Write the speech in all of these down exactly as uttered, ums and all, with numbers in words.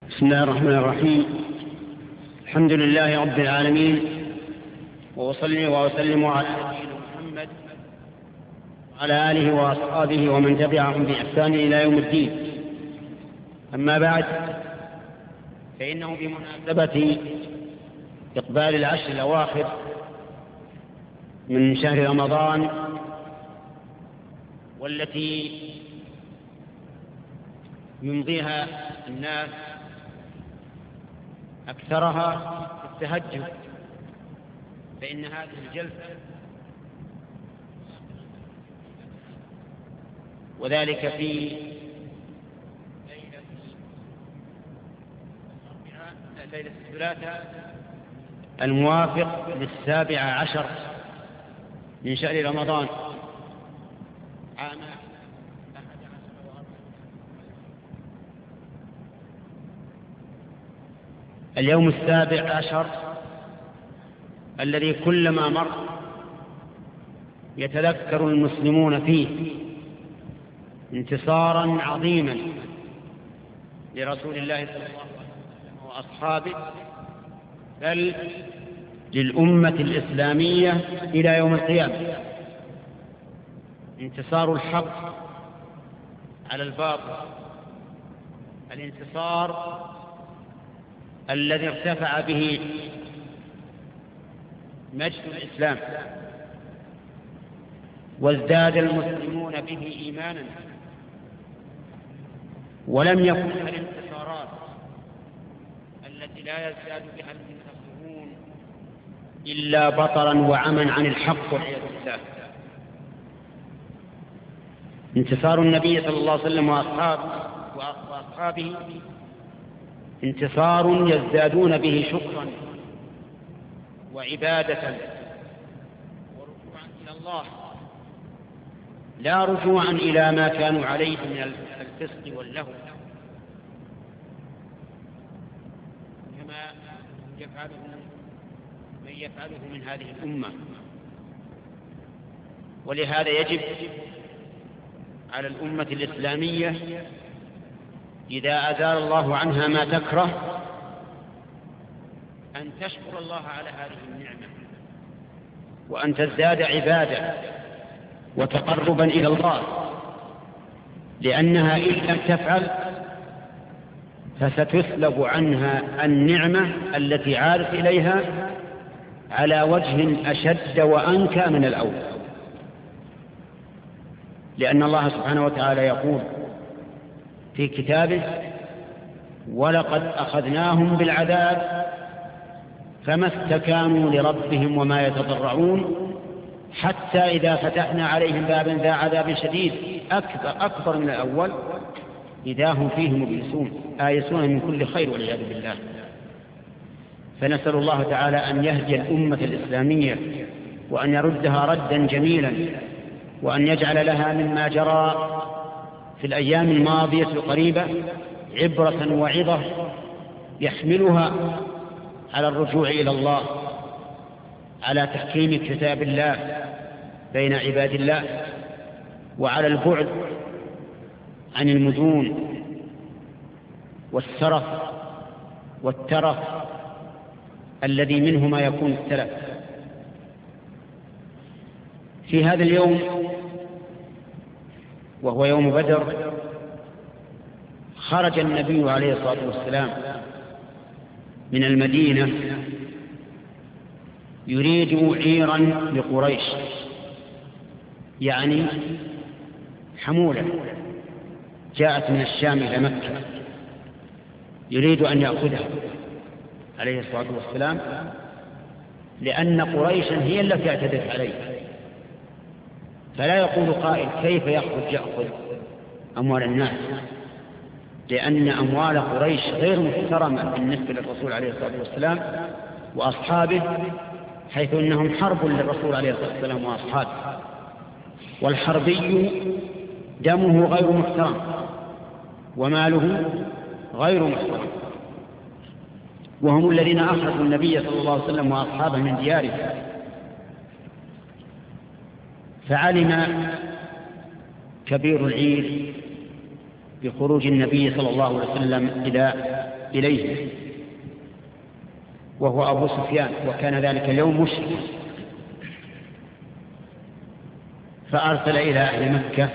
بسم الله الرحمن الرحيم. الحمد لله رب العالمين، وأصلي وأسلم على نبينا محمد وعلى آله وأصحابه ومن تبعهم بإحسان إلى يوم الدين. أما بعد، فإنه بمناسبة إقبال العشر الأواخر من شهر رمضان، والتي يمضيها الناس أكثرها في التهجد، فإن هذه الجلسة وذلك في ليلة الثلاثاء الموافق للسابع عشر من شهر رمضان عام اليوم السابع عشر، الذي كلما مر يتذكر المسلمون فيه انتصارا عظيما لرسول الله صلى الله عليه وسلم وأصحابه، بل للأمة الإسلامية إلى يوم القيامة. انتصار الحق على الباطل، الانتصار الذي ارتفع به مجد الإسلام وازداد المسلمون به إيمانا، ولم يكن الانتصارات التي لا يزداد بها المنتصرون إلا بطرا وعما عن الحق والعياذ بالله. انتصار النبي صلى الله عليه وسلم وأصحابه انتصار يزدادون به شكرا وعبادة ورجوعا إلى الله، لا رجوعا إلى ما كانوا عليه من الفسق واللهو كما يفعله من يفعله من هذه الأمة. ولهذا يجب على الأمة الإسلامية إذا أزال الله عنها ما تكره أن تشكر الله على هذه النعمة، وأن تزداد عبادة وتقربا إلى الله، لأنها إن لم تفعل فستسلب عنها النعمة التي عادت إليها على وجه أشد وأنكى من الأول. لأن الله سبحانه وتعالى يقول في كتابه: ولقد أخذناهم بالعذاب فما استكانوا لربهم وما يتضرعون حتى إذا فتحنا عليهم بابا ذا عذاب شديد أكبر, أكبر من الأول إذا هم فيه مبلسون آيسون من كل خير والعياذ بالله. فنسأل الله تعالى أن يهدي الأمة الإسلامية وأن يردها ردا جميلا، وأن يجعل لها مما جرى في الأيام الماضية القريبة عبرة وعظة يحملها على الرجوع إلى الله، على تحكيم كتاب الله بين عباد الله، وعلى البعد عن المدون والسرف والترف الذي منه ما يكون التلف. في هذا اليوم وهو يوم بدر خرج النبي عليه الصلاة والسلام من المدينة يريد عيرا لقريش، يعني حمولة جاءت من الشام إلى مكة، يريد أن يأخذها عليه الصلاة والسلام، لأن قريشا هي التي اعتدت عليه. فلا يقول قائل: كيف يخرج يأخذ أموال الناس؟ لأن أموال قريش غير محترمة بالنسبة للرسول عليه الصلاة والسلام وأصحابه، حيث أنهم حرب للرسول عليه الصلاة والسلام وأصحابه، والحربي دمه غير محترم وماله غير محترم، وهم الذين أخرجوا النبي صلى الله عليه وسلم وأصحابه من ديارهم. فعلم كبير العير بخروج النبي صلى الله عليه وسلم إلى إليه وهو أبو سفيان، وكان ذلك اليوم مشركا، فأرسل إلى أهل مكة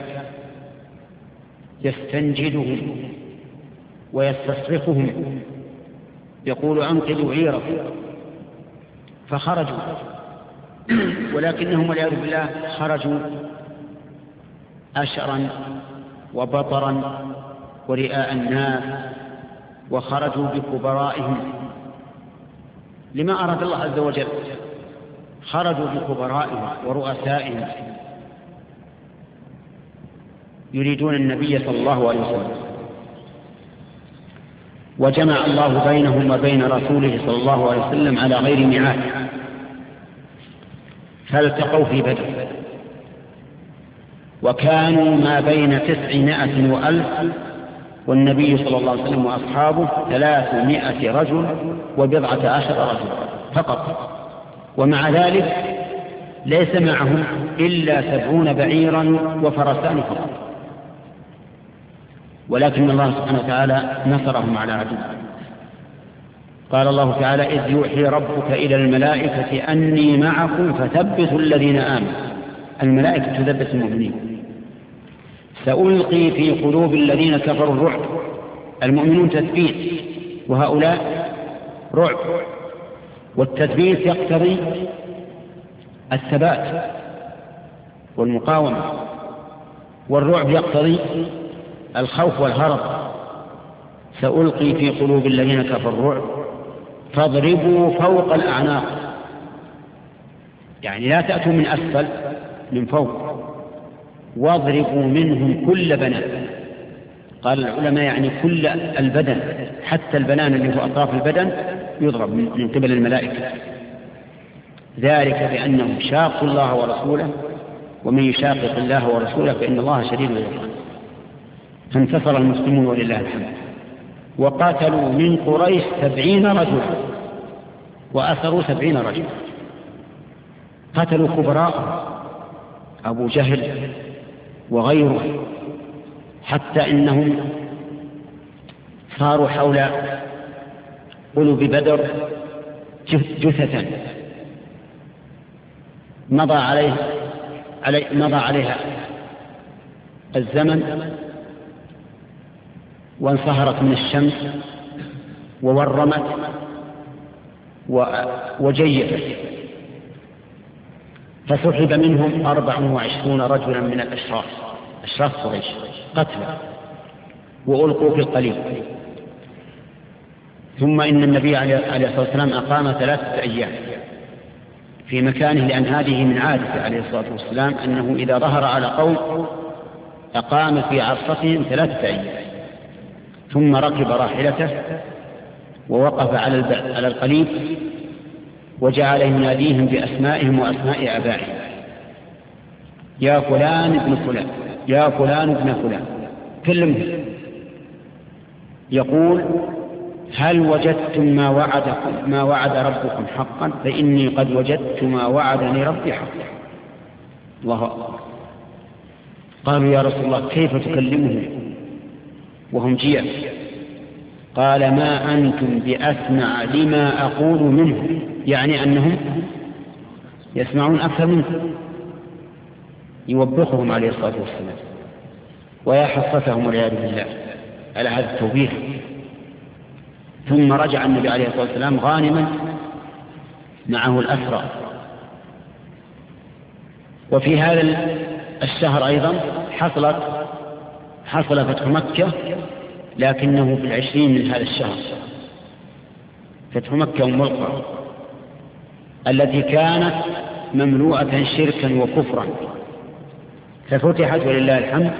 يستنجدهم ويستصرخهم يقول أنقذوا عيركم، فخرجوا، ولكنهم والعياذ بالله خرجوا أشرا وبطرا ورئاء الناس، وخرجوا بكبرائهم لما أراد الله عز وجل، خرجوا بكبرائهم ورؤسائهم يريدون النبي صلى الله عليه وسلم، وجمع الله بينهم وبين رسوله صلى الله عليه وسلم على غير ميعاد، فالتقوا في بدر، وكانوا ما بين تسعمائة وألف، والنبي صلى الله عليه وسلم وأصحابه ثلاثمائة رجل وبضعة عشر رجل فقط، ومع ذلك ليس معهم إلا سبعون بعيرا وفرسان فقط، ولكن الله سبحانه وتعالى نصرهم على عدو. قال الله تعالى إذ يوحي ربك إلى الملائكة أني معكم فثبتوا الذين آمنوا، الملائكة تثبت المؤمنين، سألقي في قلوب الذين كفروا الرعب، المؤمنون تثبيت وهؤلاء رعب، والتثبيت يقتضي الثبات والمقاومة، والرعب يقتضي الخوف والهرب. سألقي في قلوب الذين كفروا الرعب فاضربوا فوق الأعناق، يعني لا تأتوا من أسفل، من فوق، واضربوا منهم كل بنان. قال العلماء يعني كل البدن، حتى البنان اللي هو أطراف البدن يضرب من قبل الملائكة، ذلك بأنهم شاقوا الله ورسوله، ومن يشاقق الله ورسوله فإن الله شديد العقاب. فانتصر المسلمون ولله الحمد، وقاتلوا من قريش سبعين رجلا وأسروا سبعين رجلا، قتلوا كبراء أبو جهل وغيره، حتى إنهم صاروا حول قلوب بدر جثة مضى عليه علي مضى عليها الزمن وانصهرت من الشمس وورمت وجيفت، فسحب منهم أربع وعشرون رجلا من الأشراف، أشراف قريش قتلى وألقوا في القليب. ثم إن النبي عليه الصلاة والسلام أقام ثلاثة أيام في مكانه، لأن هذه من عادته عليه الصلاة والسلام أنه إذا ظهر على قوم أقام في عرصتهم ثلاثة أيام، ثم ركب راحلته ووقف على القليب وجعل يناديهم بأسمائهم وأسماء آبائهم، يا فلان ابن فلان، يا فلان ابن فلان، كلمهم يقول هل وجدتم ما وعدكم ما وعد ربكم حقا؟ فإني قد وجدت ما وعدني ربي حقا. الله أكبر. قالوا يا رسول الله كيف تكلمهم وهم جياع؟ قال ما أنتم بأسمع لما أقول منهم، يعني أنهم يسمعون أكثر منكم، يوبخهم عليه الصلاة والسلام ويحفظهم والعياذ بالله على هذا التوبيخ. ثم رجع النبي عليه الصلاة والسلام غانما معه الأسرى. وفي هذا الشهر أيضا حصلت حصل فتح مكة، لكنه في العشرين من هذا الشهر، فتح مكة أم القرى التي كانت مملوءة شركا وكفرا، ففتحت ولله الحمد،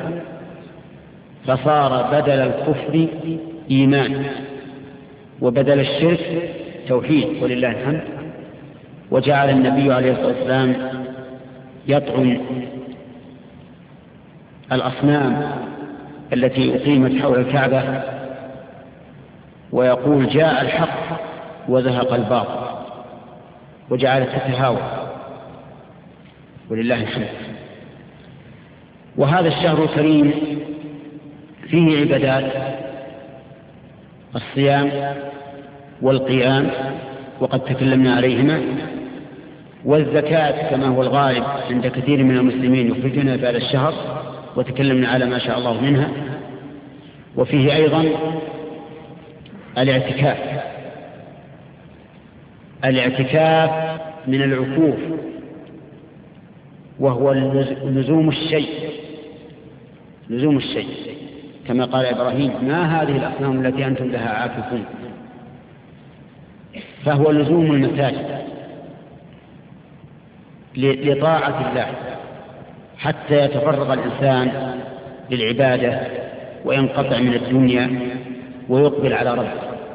فصار بدل الكفر إيمان وبدل الشرك توحيد ولله الحمد. وجعل النبي عليه الصلاة والسلام يطعن الأصنام التي أقيمت حول الكعبة ويقول جاء الحق وزهق الباطل، وجعلت تتهاوى ولله الحمد. وهذا الشهر الكريم فيه عبادات الصيام والقيام وقد تكلمنا عليهما، والزكاة كما هو الغالب عند كثير من المسلمين يخرجونها بعد الشهر وتكلمنا على ما شاء الله منها. وفيه أيضا الاعتكاف. الاعتكاف من العكوف، وهو لزوم الشيء لزوم الشيء كما قال إبراهيم: ما هذه الأصنام التي أنتم لها عاكفون. فهو لزوم المساجد لطاعة الله حتى يتفرغ الإنسان للعبادة وينقطع من الدنيا ويقبل على ربه.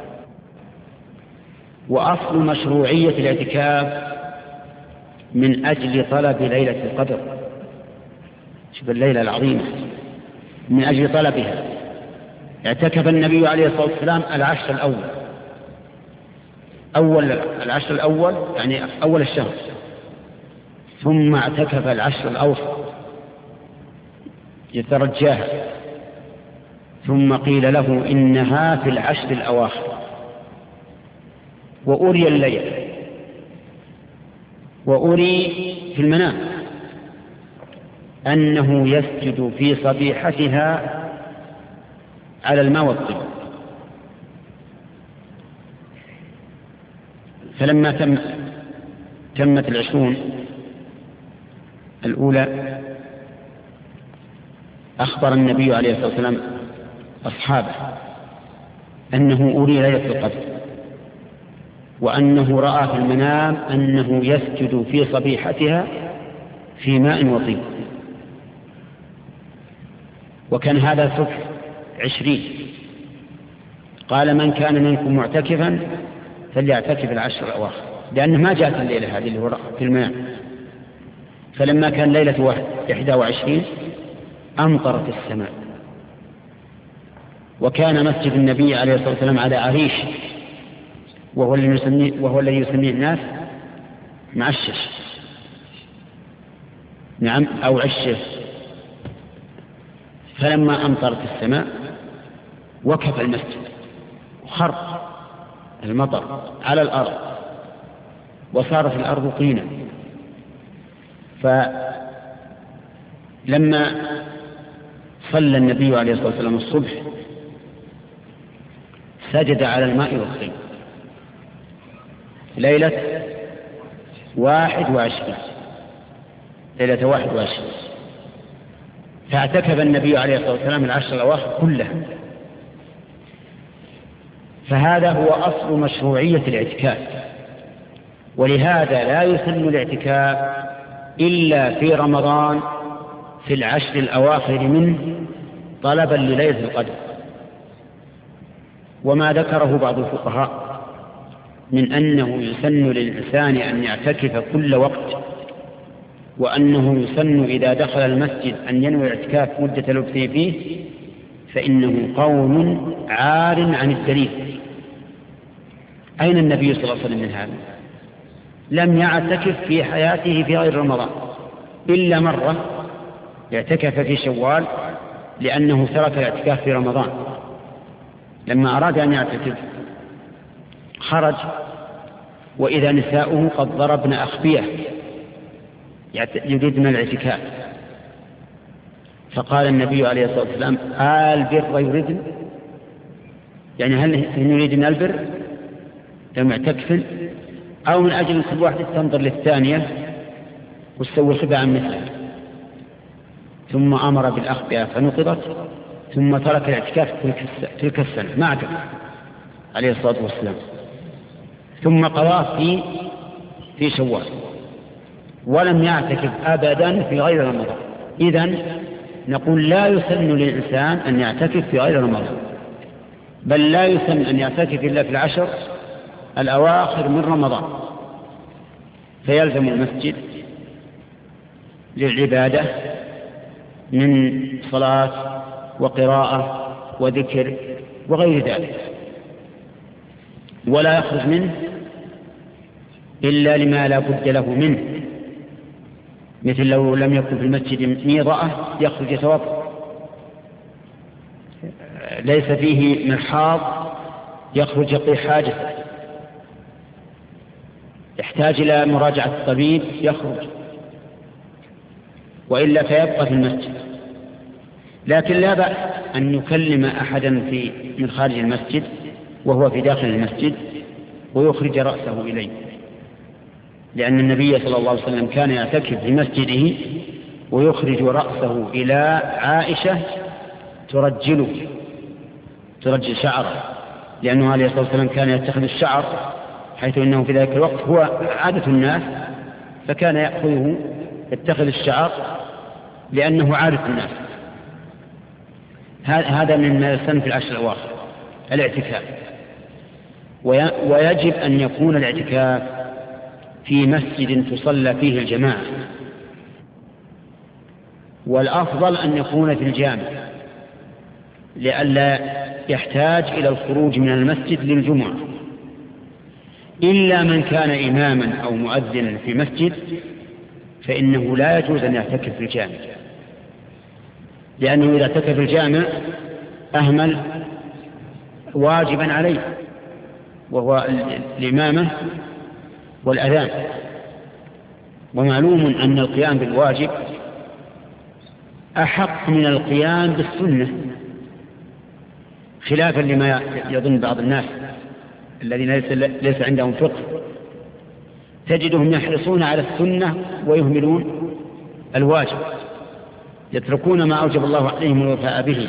وأصل مشروعية الاعتكاف من أجل طلب ليلة القدر. شوف الليلة العظيمة، من أجل طلبها اعتكف النبي عليه الصلاة والسلام العشر الأول أول العشر الأول يعني أول الشهر، ثم اعتكف العشر الأوسط يترجاها، ثم قيل له إنها في العشر الأواخر، وأري الليل وأري في المنام أنه يسجد في صبيحتها على الماء والطين. فلما تم تمت العشرون الأولى أخبر النبي عليه الصلاة والسلام أصحابه أنه أري ليلة القدر، وأنه رأى في المنام أنه يسجد في صبيحتها في ماء وطين. وكان هذا صبح عشرين. قال: من كان منكم معتكفا فليعتكف العشر الأواخر، لأنه ما جاءت الليلة هذه اللي هو في المنام. فلما كان ليلة إحدى وعشرين أمطرت السماء، وكان مسجد النبي عليه الصلاة والسلام على عريش، وهو الذي يسميه, وهو الذي يسميه الناس معشش، نعم، أو عشش. فلما أمطرت السماء وكف المسجد وخر المطر على الأرض وصارت الأرض طينا. فلما صلى النبي عليه الصلاة والسلام الصبح سجد على الماء والطين ليلة واحد وعشرين ليلة واحد وعشرين فاعتكف النبي عليه الصلاة والسلام العشر الأواخر كلها. فهذا هو أصل مشروعية الاعتكاف، ولهذا لا يسن الاعتكاف إلا في رمضان في العشر الأواخر منه طلبا لليلة القدر. وما ذكره بعض الفقهاء من أنه يسن للإنسان أن يعتكف كل وقت، وأنه يسن إذا دخل المسجد أن ينوي الاعتكاف مدة لبثه فيه، فإنه قول عار عن الدليل. أين النبي صلى الله عليه وسلم من هذا؟ لم يعتكف في حياته في غير رمضان إلا مرة، اعتكف في شوال لأنه ترك الاعتكاف في رمضان. لما أراد أن يعتكف خرج وإذا نساؤه قد ضربن أخبيه يريدن الاعتكاف، فقال النبي عليه الصلاة والسلام: آل بر يريدن، يعني هل يريدن البر لم يعتكفن، أو من أجل كل واحدة تنظر للثانية وتسوي خباء مثله. ثم أمر بالأخبئة فنقضت، ثم ترك الاعتكاف تلك السنة ما اعتكف عليه الصلاة والسلام، ثم قضاه في في شوال، ولم يعتكف أبدا في غير رمضان. إذن نقول لا يسن للإنسان أن يعتكف في غير رمضان، بل لا يسن أن يعتكف إلا في العشر الأواخر من رمضان، فيلزم المسجد للعبادة من صلاة وقراءة وذكر وغير ذلك، ولا يخرج منه إلا لما لا بد له منه، مثل لو لم يكن في المسجد ميضأة يخرج يتوضأ، ليس فيه مرحاض يخرج يقضي حاجته، يحتاج إلى مراجعة الطبيب يخرج، وإلا فيبقى في المسجد. لكن لا بأس أن يكلم أحدا في من خارج المسجد وهو في داخل المسجد ويخرج رأسه إليه، لأن النبي صلى الله عليه وسلم كان يعتكف في مسجده ويخرج رأسه إلى عائشة ترجله ترجل شعره، لأنه عليه الصلاة والسلام كان يتخذ الشعر حيث إنه في ذلك الوقت هو عادة الناس، فكان يأخذه يتخذ الشعر لأنه عادة الناس. هذا من السن في العشر الأواخر الاعتكاف. ويجب أن يكون الاعتكاف في مسجد تصلى فيه الجماعة، والأفضل أن يكون في الجامع لئلا يحتاج إلى الخروج من المسجد للجمعة، إلا من كان إماما أو مؤذنا في مسجد فإنه لا يجوز أن يعتكف في الجامع، لأنه إذا اعتكف في الجامع أهمل واجبا عليه وهو الإمامة والأذان. ومعلوم أن القيام بالواجب أحق من القيام بالسنة، خلافا لما يظن بعض الناس الذين ليس عندهم فقه، تجدهم يحرصون على السنة ويهملون الواجب، يتركون ما أوجب الله عليهم الوفاء به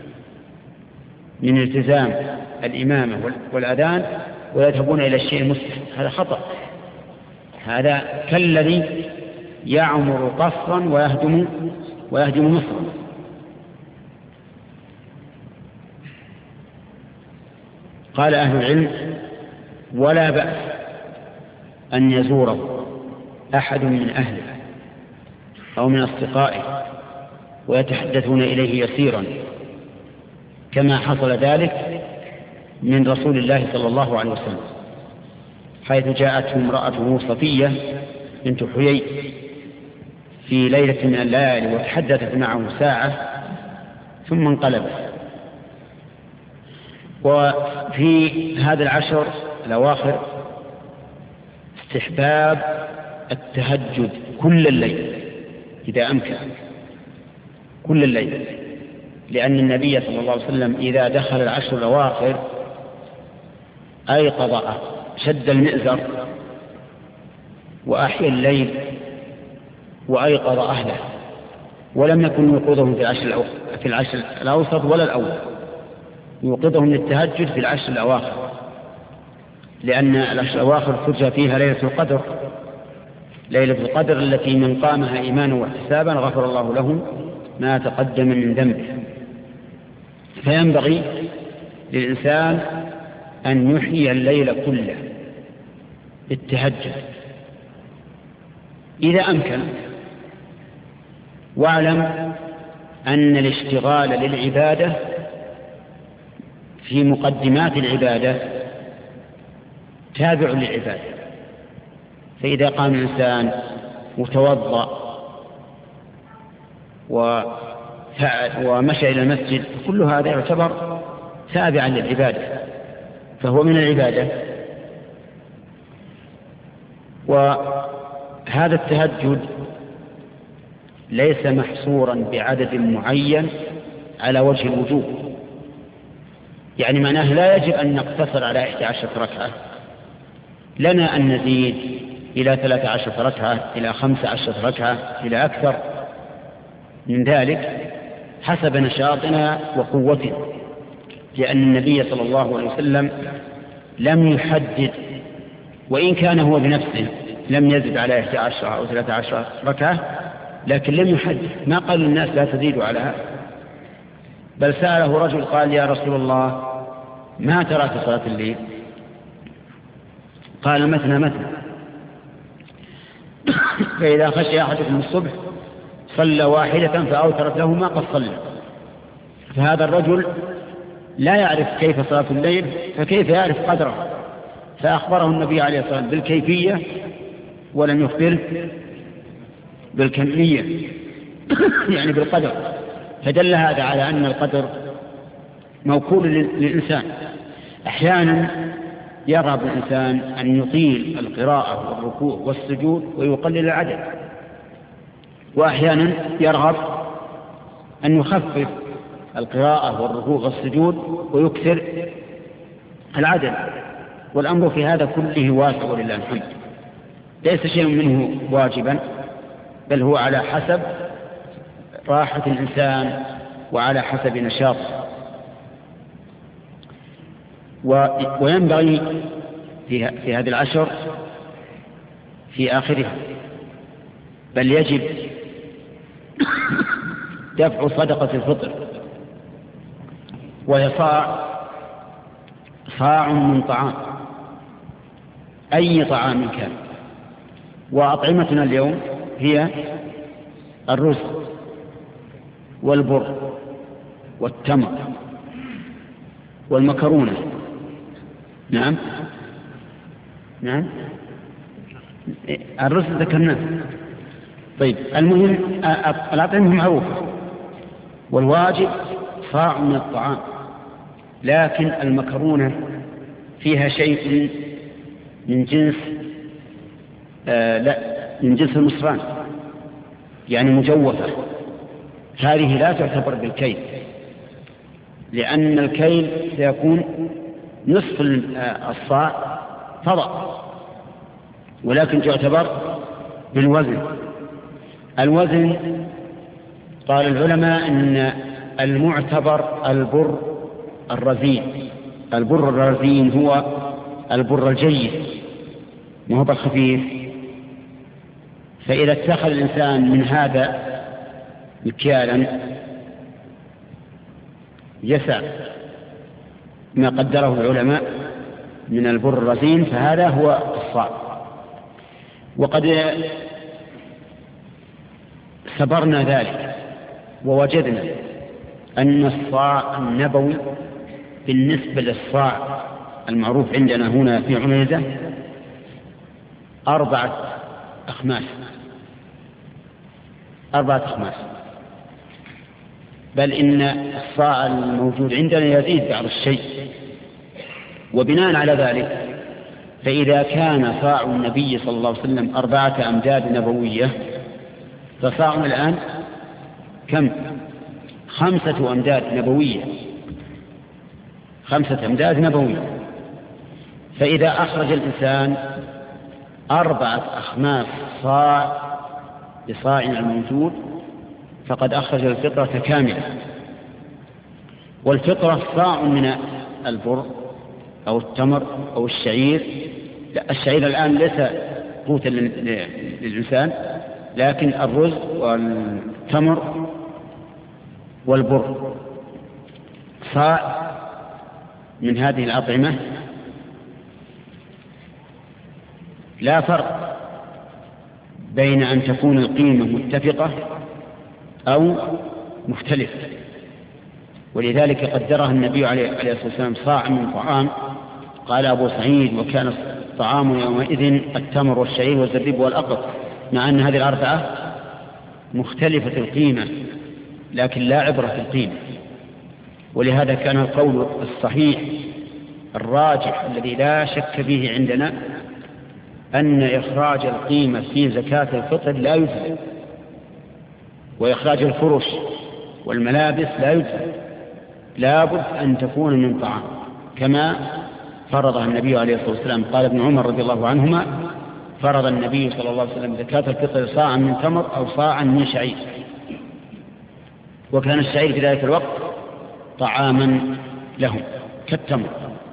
من التزام الإمامة والأذان ويذهبون إلى الشيء المستحب. هذا خطأ، هذا كالذي يعمر قصرا ويهدم ويهدم مصرا. قال أهل العلم: ولا بأس أن يزوره أحد من أهله أو من أصدقائه ويتحدثون إليه يسيرا، كما حصل ذلك من رسول الله صلى الله عليه وسلم، حيث جاءته امرأته صفية بنت حيي في ليلة من الليالي وتحدثت معه ساعة ثم انقلبت. وفي هذا العشر الأواخر استحباب التهجد كل الليل إذا أمكن، كل الليل، لأن النبي صلى الله عليه وسلم إذا دخل العشر الأواخر أيقظ شد المئزر وأحيا الليل وأيقظ أهله، ولم يكن يوقظهم في العشر في العشر الأوسط ولا الأول، يوقظهم للتهجد في العشر الأواخر، لأن العشر الأواخر ترجى فيها ليلة القدر، ليلة القدر التي من قامها إيمانا واحتسابا غفر الله له ما تقدم من ذنبه. فينبغي للإنسان أن يحيي الليل كله بالتهجد إذا أمكن. واعلم أن الاشتغال للعبادة في مقدمات العبادة تابع للعبادة، فإذا قام الإنسان وتوضأ ومشى إلى المسجد كل هذا يعتبر تابعا للعبادة، فهو من العبادة. وهذا التهجد ليس محصورا بعدد معين على وجه الوجوب، يعني معناه لا يجب أن نقتصر على إحدى عشرة ركعة، لنا أن نزيد إلى ثلاث عشرة ركعة، إلى خمس عشرة ركعة، إلى أكثر من ذلك حسب نشاطنا وقوتنا، لأن النبي صلى الله عليه وسلم لم يحدد، وإن كان هو بنفسه لم يزد على إحدى عشرة أو ثلاث عشرة ركعة، لكن لم يحدد، ما قال للناس لا تزيدوا على هذا، بل سأله رجل قال: يا رسول الله ما ترى في صلاة الليل؟ قال: مثنى مثنى، فإذا خشي أحدكم الصبح صلى واحدة فأوترت له ما قد صلى. فهذا الرجل لا يعرف كيف صلاة الليل، فكيف يعرف قدره؟ فأخبره النبي عليه الصلاة والسلام بالكيفية ولم يخبره بالكمية يعني بالقدر، فدل هذا على أن القدر موكول للإنسان. أحيانا يرغب الإنسان أن يطيل القراءة والركوع والسجود ويقلل العدد، وأحيانا يرغب أن يخفف القراءة والركوع والسجود ويكثر العدد، والأمر في هذا كله واسع ولله الحمد، ليس شيء منه واجبا، بل هو على حسب راحة الإنسان وعلى حسب نشاطه. وينبغي في هذه العشر في آخرها بل يجب دفع صدقة الفطر، وهي صاع صاع من طعام، أي طعام كان. وأطعمتنا اليوم هي الرز والبر والتمر والمكرونة. نعم نعم الرز ذكرناه. طيب المهم الأطعمة معروفة، والواجب صاع من الطعام، لكن المكرونة فيها شيء من جنس آه لا من جنس المصران، يعني مجوفة، هذه لا تعتبر بالكيل، لأن الكيل سيكون نصف الصاع فضاء، ولكن تعتبر بالوزن. الوزن قال العلماء أن المعتبر البر الرزين، البر الرزين هو البر الجيد ما هو بالخفيف. فإذا اتخذ الإنسان من هذا مكيالا يسع ما قدره العلماء من البر الرزين، فهذا هو الصاع. وقد سبرنا ذلك ووجدنا أن الصاع النبوي بالنسبة للصاع المعروف عندنا هنا في عنيزة أربعة أخماس أربعة أخماس بل إن الصاع الموجود عندنا يزيد بعض الشيء. وبناء على ذلك فإذا كان صاع النبي صلى الله عليه وسلم أربعة أمداد نبوية، فصاعنا الآن كم؟ خمسة أمداد نبوية، خمسة أمداد نبوية. فإذا أخرج الإنسان أربعة أخماس صاع بصاعنا الموجود فقد أخرج الفطرة كاملة. والفطرة صاع من البر أو التمر أو الشعير. لا، الشعير الآن ليس قوتا للإنسان، لكن الرز والتمر والبر صاع من هذه الأطعمة. لا فرق بين أن تكون القيمة متفقة أو مختلفة، ولذلك قدرها النبي عليه الصلاة والسلام صاع من طعام. قال أبو سعيد: وكان الطعام يومئذ التمر والشعير والزبيب والأقط، مع أن هذه الأربعة مختلفة القيمة لكن لا عبرة في القيمة. ولهذا كان القول الصحيح الراجح الذي لا شك فيه عندنا أن إخراج القيمة في زكاة الفطر لا يجزئ، وإخراج الفرش والملابس لا يجزئ، لا بد أن تكون من طعام كما فرضها النبي عليه الصلاة والسلام. قال ابن عمر رضي الله عنهما: فرض النبي صلى الله عليه وسلم زكاة الفطر صاعا من تمر أو صاعا من شعير، وكان الشعير في ذلك الوقت طعاما لهم كالتمر.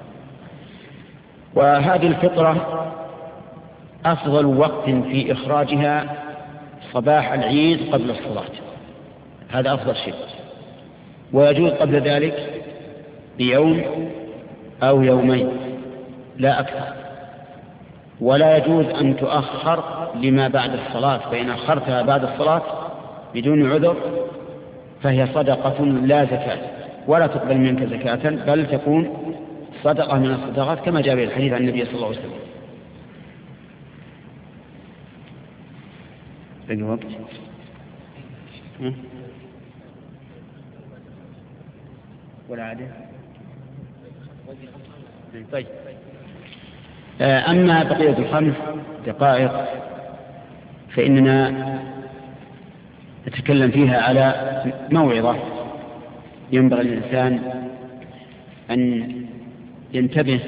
وهذه الفطرة أفضل وقت في إخراجها صباح العيد قبل الصلاة، هذا أفضل شيء، ويجوز قبل ذلك بيوم أو يومين لا أكثر. ولا يجوز أن تؤخر لما بعد الصلاة، فإن أخرتها بعد الصلاة بدون عذر فهي صدقة لا زكاة، ولا تقبل منك زكاة، بل تكون صدقة من الصدقات كما جاء في الحديث عن النبي صلى الله عليه وسلم. بقي وقت؟ والعادة طيب. أما بقية الخمس دقائق فإننا نتكلم فيها على موعظة ينبغي الإنسان أن ينتبه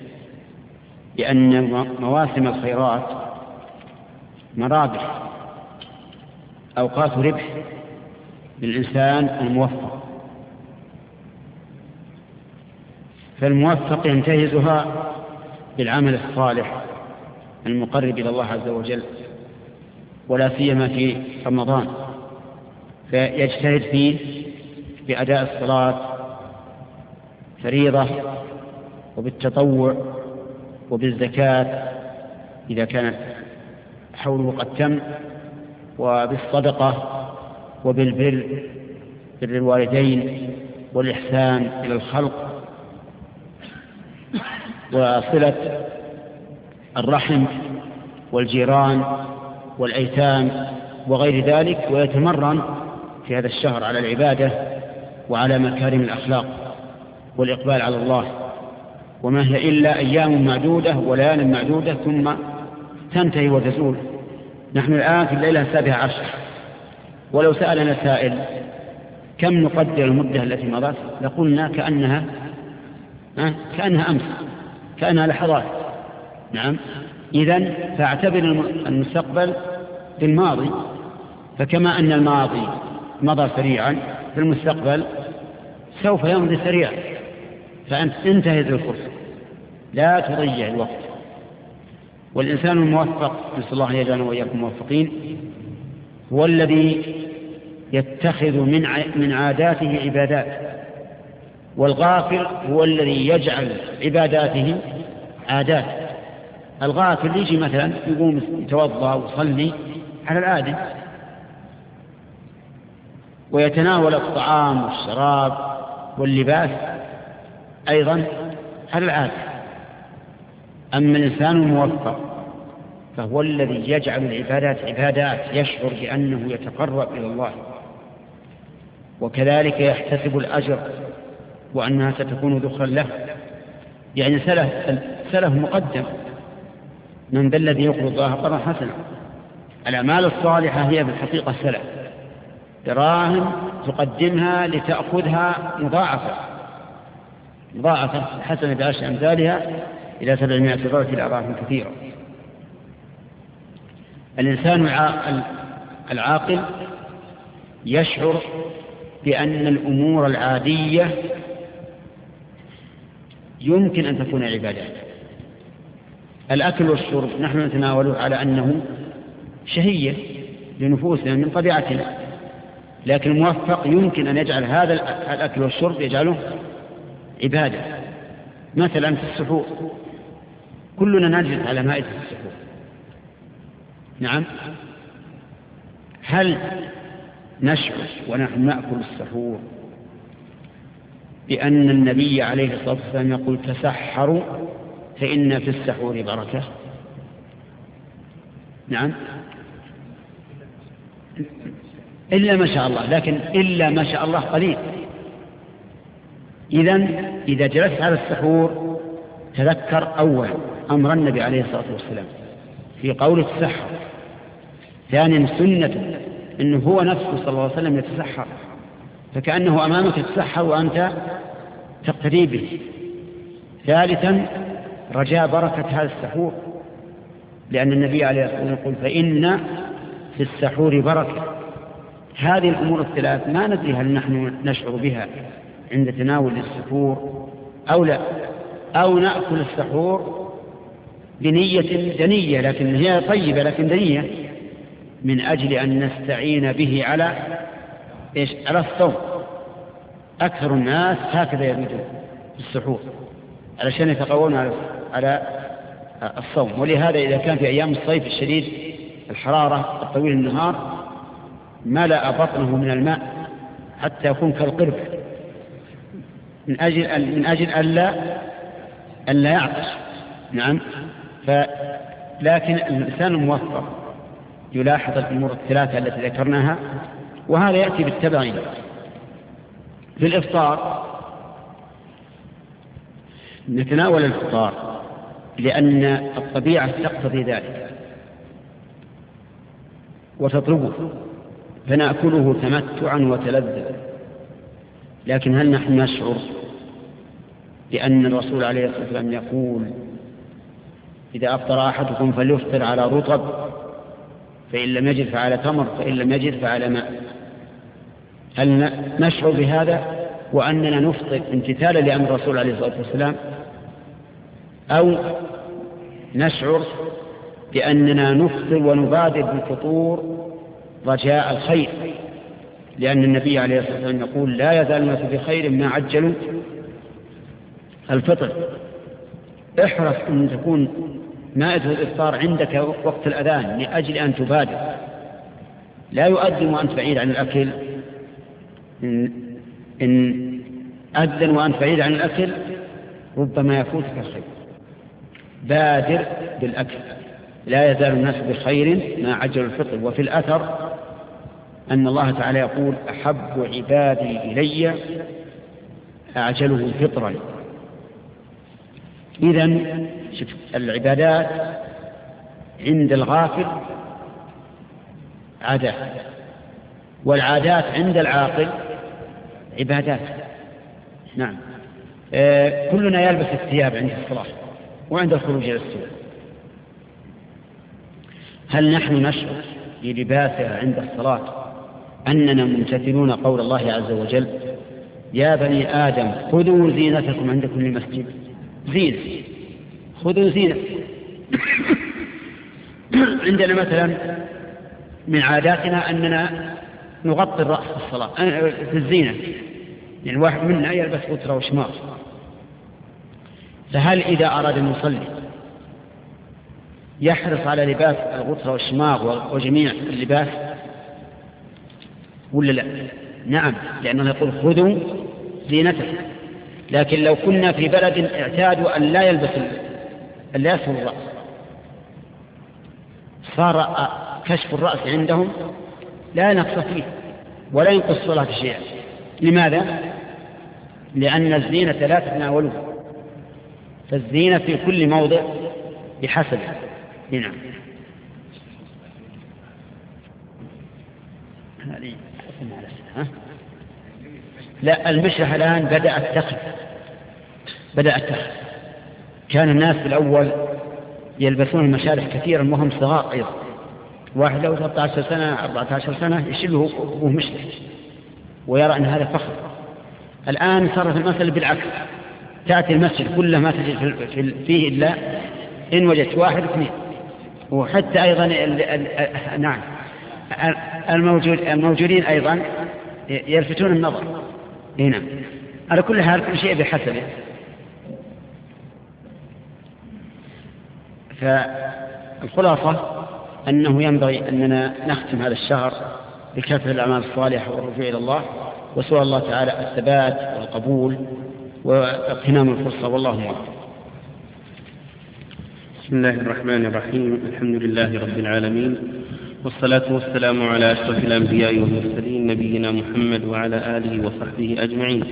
لأن مواسم الخيرات مرابح، أوقات ربح للإنسان الموفق، فالموفق ينتهزها بالعمل الصالح المقرب إلى الله عز وجل، ولا سيما في رمضان، فيجتهد فيه بأداء الصلاة فريضة وبالتطوع وبالزكاة إذا كان حوله قد تم، وبالصدقة وبالبر، بر الوالدين والإحسان إلى الخلق وصلة الرحم والجيران والأيتام وغير ذلك، ويتمرن في هذا الشهر على العبادة وعلى مكارم الأخلاق والإقبال على الله، وما هي إلا أيام معدودة وليال معدودة ثم تنتهي وتزول. نحن الآن في الليلة السابعة عشر، ولو سألنا سائل كم نقدر المدة التي مضت لقلنا كأنها كأنها أمس، كأنها لحظات. نعم، إذن فاعتبر المستقبل بالماضي، فكما أن الماضي مضى سريعا في المستقبل سوف يمضي سريعا، فأنت انتهز الفرصة، لا تضيع الوقت. والإنسان الموفق، نسأل الله يجعلنا وإياكم موفقين، هو الذي يتخذ من من عاداته عبادات، والغافل هو الذي يجعل عباداته عادات. الغافل يجي مثلا يقوم يتوضأ ويصلي على العادة، ويتناول الطعام والشراب واللباس أيضا على العادة. أما الإنسان الموفق فهو الذي يجعل العبادات عبادات، يشعر بأنه يتقرب إلى الله، وكذلك يحتسب الأجر وأنها ستكون ذخرا له، يعني سلف, سلف مقدم. من ذا الذي يقرض الله قرضا حسنا؟ الأعمال الصالحة هي بالحقيقة سلف، دراهم تقدمها لتأخذها مضاعفة مضاعفة حسنة بعشر أمثالها إلى سبعمائة ضعف إلى أضعاف كثيرة. الإنسان العاقل يشعر بأن الأمور العادية يمكن أن تكون عبادات. الأكل والشرب نحن نتناوله على أنه شهية لنفوسنا من طبيعتنا، لكن الموفق يمكن أن يجعل هذا الأكل والشرب يجعله عبادة. مثلا في السحور كلنا نجلس على مائدة السحور، نعم، هل نشعر ونحن نأكل السحور بأن النبي عليه الصلاة والسلام يقول تسحروا فإن في السحور بركة؟ نعم، إلا ما شاء الله، لكن إلا ما شاء الله قليل. إذن إذا جلست على السحور تذكر أول أمر النبي عليه الصلاة والسلام في قول التسحر، ثانيا سنة إنه هو نفسه صلى الله عليه وسلم يتسحر، فكأنه أمامك يتسحر وأنت تقتدي به. ثالثا رجاء بركة هذا السحور، لأن النبي عليه الصلاة والسلام يقول فإن في السحور بركة. هذه الأمور الثلاث ما ندري هل نحن نشعر بها عند تناول السحور أو لا، أو نأكل السحور بنية دنية، لكن هي طيبة لكن دنية، من أجل أن نستعين به على إيش؟ على الصوم. أكثر الناس هكذا يريدون السحور علشان يتقوون على على الصوم. ولهذا إذا كان في أيام الصيف الشديد الحرارة الطويل النهار ملأ بطنه من الماء حتى يكون كالقرب، من أجل من أجل ألا ألا يعطش. نعم، لكن الإنسان الموفق يلاحظ الأمور الثلاثة التي ذكرناها، وهذا يأتي بالتبعين. في الإفطار نتناول الفطار لأن الطبيعة تقتضي ذلك وتطلبه، فنأكله تمتعا وتلذذا. لكن هل نحن نشعر بأن الرسول عليه الصلاة والسلام يقول إذا أفطر أحدكم فليفطر على رطب، فإن لم يجد فعلى تمر، فإن لم يجد فعلى ماء؟ هل نشعر بهذا وأننا نفطر امتثالا لأمر الرسول عليه الصلاة والسلام، أو نشعر بأننا نفطر ونبادر بالفطور رجاء الخير؟ لأن النبي عليه الصلاة والسلام يقول لا يزال الناس بخير ما عجلوا الفطر. احرص أن تكون مائدة الإفطار عندك وقت الأذان لأجل أن تبادر. لا يؤذن وأنت بعيد عن الأكل، إن, إن أذن وأنت بعيد عن الأكل ربما يفوتك الخير. بادر بالأكل، لا يزال الناس بخير ما عجلوا الفطر. وفي الأثر أن الله تعالى يقول أحب عبادي إلي أعجله فطرا. إذن العبادات عند الغافل عادات، والعادات عند العاقل عبادات. نعم. آه كلنا يلبس الثياب عند الصلاة وعند الخروج إلى السوق. هل نحن نشعر بلباسها عند الصلاة أننا ممتثلون قول الله عز وجل يا بني آدم خذوا زينتكم عند كل مسجد؟ زينة، خذوا زينة. عندنا مثلا من عاداتنا أننا نغطي الرأس في الصلاة في الزينة، يعني الواحد منا يلبس غترة وشماغ. فهل إذا أراد أن يصلي يحرص على لباس الغترة والشماغ وجميع اللباس ولا لا؟ نعم، لأنه يقول خذوا زينتكم. لكن لو كنا في بلد اعتادوا أن لا يلبس أن لا يسفر الرأس، صار كشف الرأس عندهم لا نقص فيه ولا ينقص الصلاة شيئا. لماذا؟ لأن الزينة لا تتناوله، فالزينة في كل موضع بحسب. نعم. لا، المشرح الآن بدأت تخف بدأت تخف كان الناس في الأول يلبسون المشارح كثيرا وهم صغار أيضا، واحد له ثلاثة عشر سنة أربعة عشر سنة يشبه وهو مشرح ويرى أن هذا فخر. الآن صارت المسألة بالعكس، تأتي المسجد كله ما تجد فيه إلا إن وجدت واحد اثنين، وحتى أيضا ال ال نعم الموجود الموجودين أيضا يلفتون النظر. هنا على كل حال كل شيء بحسبه. فالخلاصة أنه ينبغي أننا نختم هذا الشهر بكثرة الأعمال الصالحة والرجوع إلى الله، وسؤال الله تعالى الثبات والقبول واغتنام الفرصة، والله موفق. بسم الله الرحمن الرحيم. الحمد لله رب العالمين، والصلاة والسلام على أشرف الأنبياء والمرسلين نبينا محمد وعلى آله وصحبه أجمعين.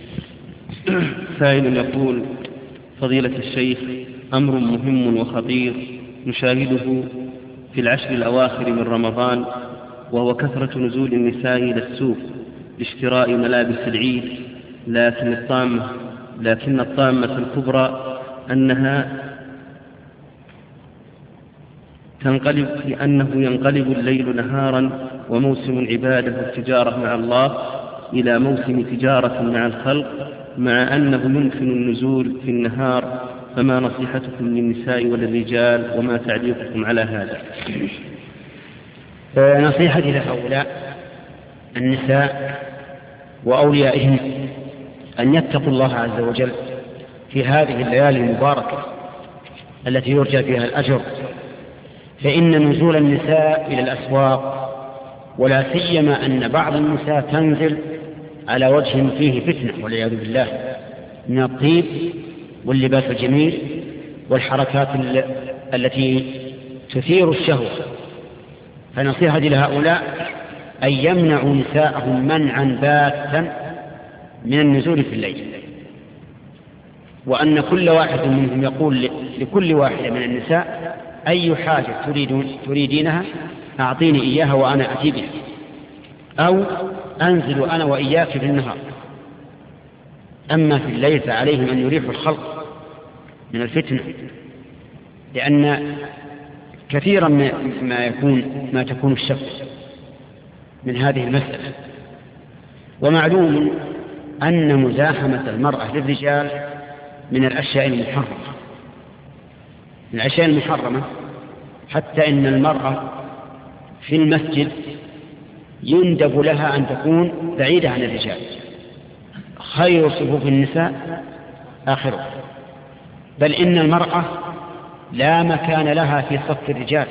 سائل يقول: فضيلة الشيخ، أمر مهم وخطير نشاهده في العشر الأواخر من رمضان، وهو كثرة نزول النساء إلى السوق لاشتراء ملابس العيد، لكن الطامة لكن الطامة الكبرى أنها تنقلب لأنه ينقلب الليل نهارا، وموسم العبادة والتجارة مع الله إلى موسم تجارة مع الخلق، مع أنه يمكن النزول في النهار. فما نصيحتكم للنساء وللرجال، وما تعليقكم على هذا؟ نصيحتي لهؤلاء النساء وأوليائهم أن يتقوا الله عز وجل في هذه الليالي المباركة التي يرجى فيها الأجر، فإن نزول النساء إلى الأسواق، ولا سيما أن بعض النساء تنزل على وجه فيه فتنة والعياذ بالله من الطيب واللباس الجميل والحركات التي تثير الشهوة، فنصيحتي لهؤلاء أن يمنعوا نساءهم منعا باتا من النزول في الليل. وأن كل واحد منهم يقول لكل واحدة من النساء أي حاجة تريدينها أعطيني إياها وأنا أتي بها، أو أنزل أنا وإياك في النهار، أما في الليل فعليهم أن يريحوا الخلق من الفتنة، لأن كثيرا ما يكون ما تكون الشك من هذه المسألة. ومعلوم أن مزاحمة المرأة للرجال من الأشياء المحرمة من الأشياء المحرمة حتى إن المرأة في المسجد يندب لها أن تكون بعيدة عن الرجال، خير صفوف النساء آخره، بل إن المرأة لا مكان لها في صف الرجال،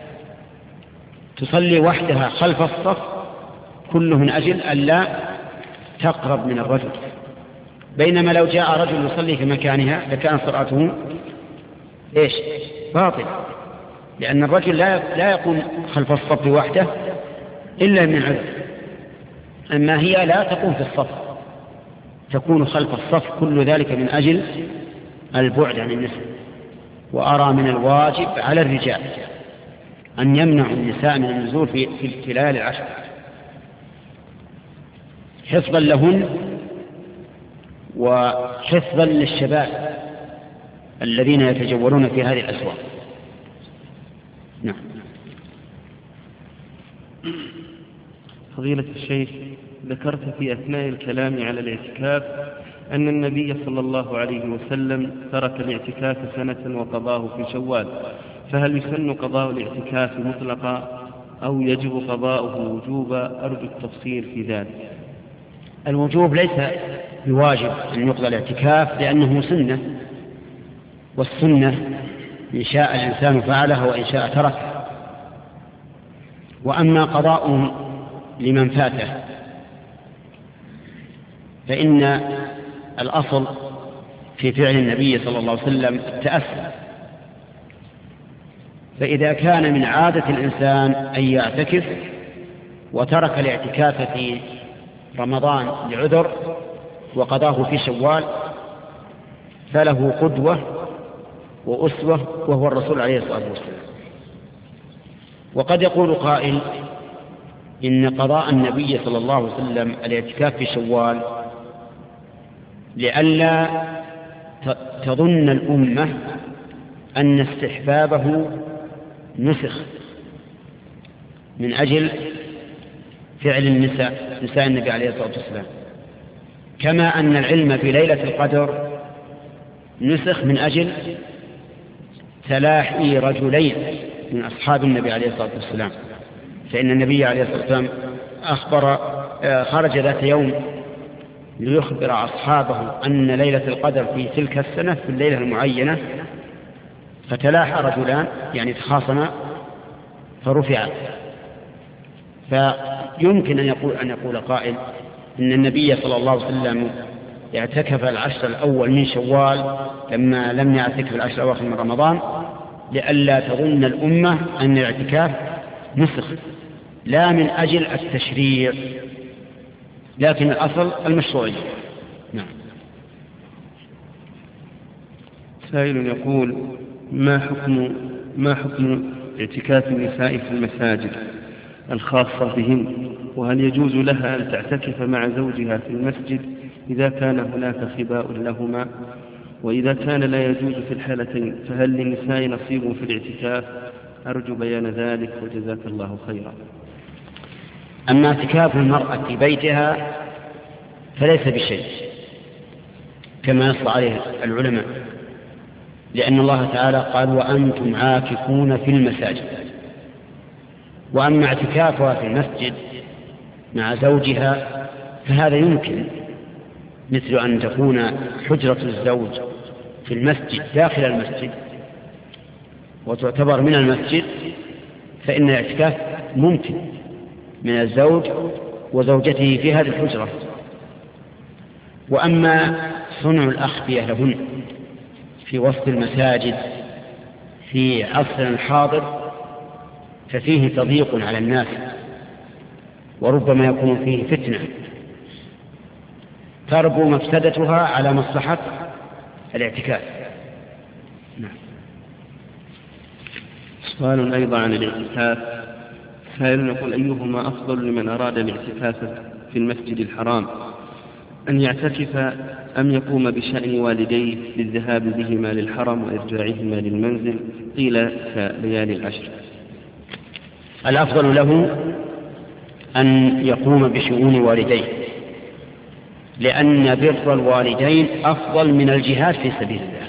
تصلي وحدها خلف الصف كله من أجل ألا تقرب من الرجل، بينما لو جاء رجل يصلي في مكانها لكان صلاته إيش؟ باطل، لأن الرجل لا لا يكون خلف الصف وحده إلا من عذر، أما هي لا تقوم في الصف، تكون خلف الصف، كل ذلك من أجل البعد عن النساء. وأرى من الواجب على الرجال أن يمنعوا النساء من النزول في في ليالي العشر حفظا لهن وحفظا للشباب الذين يتجولون في هذه الأسواق. نعم. فضيلة الشيخ، ذكرت في أثناء الكلام على الاعتكاف أن النبي صلى الله عليه وسلم ترك الاعتكاف سنة وقضاه في شوال، فهل يسن قضاء الاعتكاف مطلقا أو يجب قضاؤه وجوبا؟ أرجو التفصيل في ذلك. الوجوب ليس بواجب أن يقضى الاعتكاف لأنه سنة، والسنة إن شاء الإنسان فعلها وإن شاء تركها. وأما قضاؤه لمن فاته فإن الأصل في فعل النبي صلى الله عليه وسلم التأسي، فإذا كان من عادة الإنسان أن يعتكف وترك الاعتكاف في رمضان لعذر وقضاه في شوال فله قدوة وأسوة وهو الرسول عليه الصلاة والسلام. وقد يقول قائل إن قضاء النبي صلى الله عليه وسلم الاعتكاف في شوال لئلا تظن الأمة أن استحبابه نسخ من أجل فعل النساء نساء النبي عليه الصلاة والسلام، كما أن العلم في ليلة القدر نسخ من أجل تلاحي رجلين من أصحاب النبي عليه الصلاة والسلام، فإن النبي عليه الصلاة والسلام أخبر خرج ذات يوم ليخبر أصحابه أن ليلة القدر في تلك السنة في الليلة المعينة، فتلاحى رجلان يعني تخاصما فرفع. فيمكن أن يقول أن يقول قائل إن النبي صلى الله عليه وسلم اعتكف العشر الأول من شوال لما لم يعتكف العشر الأواخر من رمضان لئلا تظن الأمة أن الاعتكاف نسخ، لا من أجل التشريع لكن الأصل المشروعية. نعم. سائل يقول: ما حكم ما حكم اعتكاف النساء في المساجد الخاصة بهن، وهل يجوز لها أن تعتكف مع زوجها في المسجد إذا كان هناك خباء لهما؟ وإذا كان لا يجوز في الحالتين فهل للنساء نصيب في الاعتكاف؟ أرجو بيان ذلك وجزاك الله خيرا. أما اعتكاف المرأة في بيتها فليس بشيء كما يصل عليه العلماء، لأن الله تعالى قال: وأنتم عاكفون في المساجد. وأما اعتكافها في المسجد مع زوجها فهذا يمكن، مثل أن تكون حجرة الزوج في المسجد داخل المسجد وتعتبر من المسجد، فإن الاعتكاف ممكن من الزوج وزوجته في هذه الحجرة. وأما صنع الأخبية لهن في وسط المساجد في عصرنا الحاضر ففيه تضييق على الناس وربما يكون فيه فتنة تربو مفسدتها على مصلحة الاعتكاف. نعم. سؤال أيضا عن الاعتكاف، سائل يقول: أيهما أفضل لمن أراد الاعتكاف في المسجد الحرام، أن يعتكف أم يقوم بشأن والديه بالذهاب بهما للحرم وإرجاعهما للمنزل قيل كليالي العشر؟ الأفضل له أن يقوم بشؤون والديه، لأن بر الوالدين أفضل من الجهاد في سبيل الله.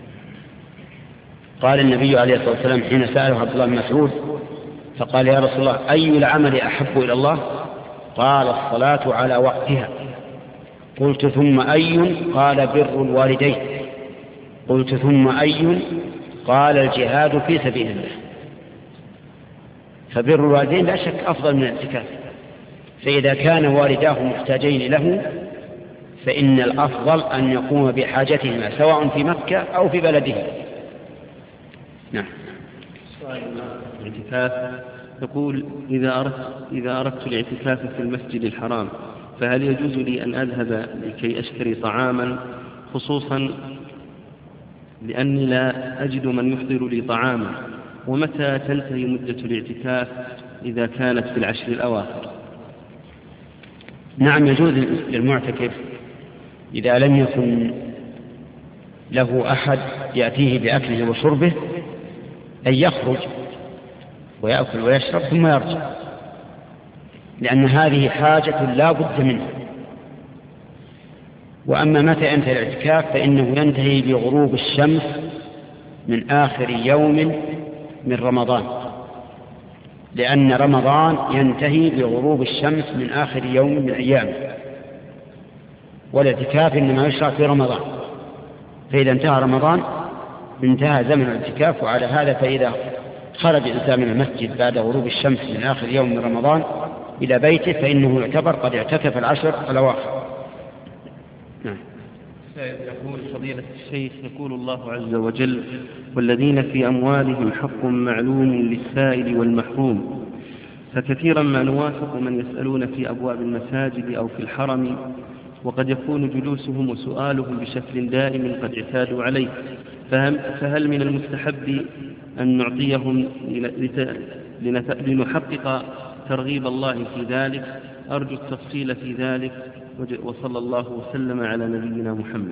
قال النبي عليه الصلاة والسلام حين سأله عبد الله بن مسعود فقال: يا رسول الله، أي العمل أحب إلى الله؟ قال: الصلاة على وقتها. قلت: ثم أي؟ قال: بر الوالدين. قلت: ثم أي؟ قال: الجهاد في سبيل الله. فبر الوالدين لا شك أفضل من الاعتكاف، فإذا كان والداه محتاجين له فإن الأفضل أن يقوم بحاجتهما سواء في مكة أو في بلده. نعم. الاعتكاف يقول: إذا أردت, إذا أردت الاعتكاف في المسجد الحرام فهل يجوز لي أن أذهب لكي أشتري طعاما، خصوصا لأني لا أجد من يحضر لي طعاما؟ ومتى تنتهي مدة الاعتكاف إذا كانت في العشر الأواخر؟ نعم، يجوز للمعتكف إذا لم يكن له أحد يأتيه بأكله وشربه أن يخرج ويأكل ويشرب ثم يرجع، لأن هذه حاجة لا بد منها. وأما متى ينتهي الاعتكاف فإنه ينتهي بغروب الشمس من آخر يوم من رمضان، لأن رمضان ينتهي بغروب الشمس من آخر يوم من أيامه، والاعتكاف إنما يشرع في رمضان. فإذا انتهى رمضان انتهى زمن الاعتكاف. وعلى هذا فإذا خرج الإنسان من المسجد بعد غروب الشمس من آخر يوم من رمضان إلى بيته فإنه يعتبر قد اعتكف العشر الأواخر. نعم. يقول فضيلة الشيخ: يقول الله عز وجل: والذين في أموالهم حق معلوم للسائل والمحروم. فكثيرا ما نوافق من يسألون في أبواب المساجد أو في الحرم، وقد يكون جلوسهم وسؤالهم بشكل دائم قد اعتادوا عليه، فهل من المستحب أن نعطيهم لنحقق ترغيب الله في ذلك؟ أرجو التفصيل في ذلك، وصلى الله وسلم على نبينا محمد.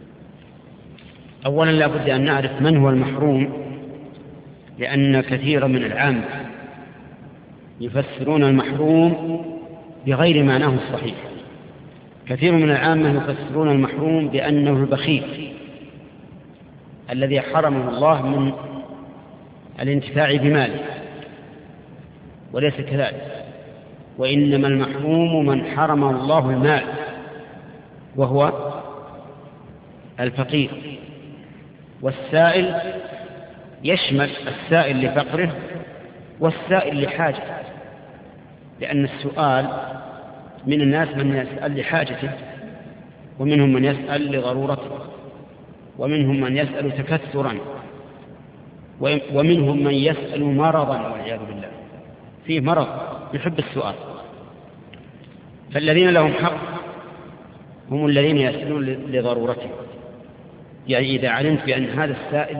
أولا لا بد أن نعرف من هو المحروم، لأن كثيرا من العام يفسرون المحروم بغير معناه الصحيح. كثير من العامة يفسرون المحروم بأنه البخيل الذي حرمه الله من الانتفاع بماله، وليس كذلك. وإنما المحروم من حرمه الله المال، وهو الفقير. والسائل يشمل السائل لفقره والسائل لحاجة، لأن السؤال من الناس من يسأل لحاجته، ومنهم من يسأل لضرورته، ومنهم من يسأل تكثرا، ومنهم من يسأل مرضا والعياذ بالله، فيه مرض يحب السؤال. فالذين لهم حق هم الذين يسألون لضرورته، يعني إذا علمت بأن هذا السائل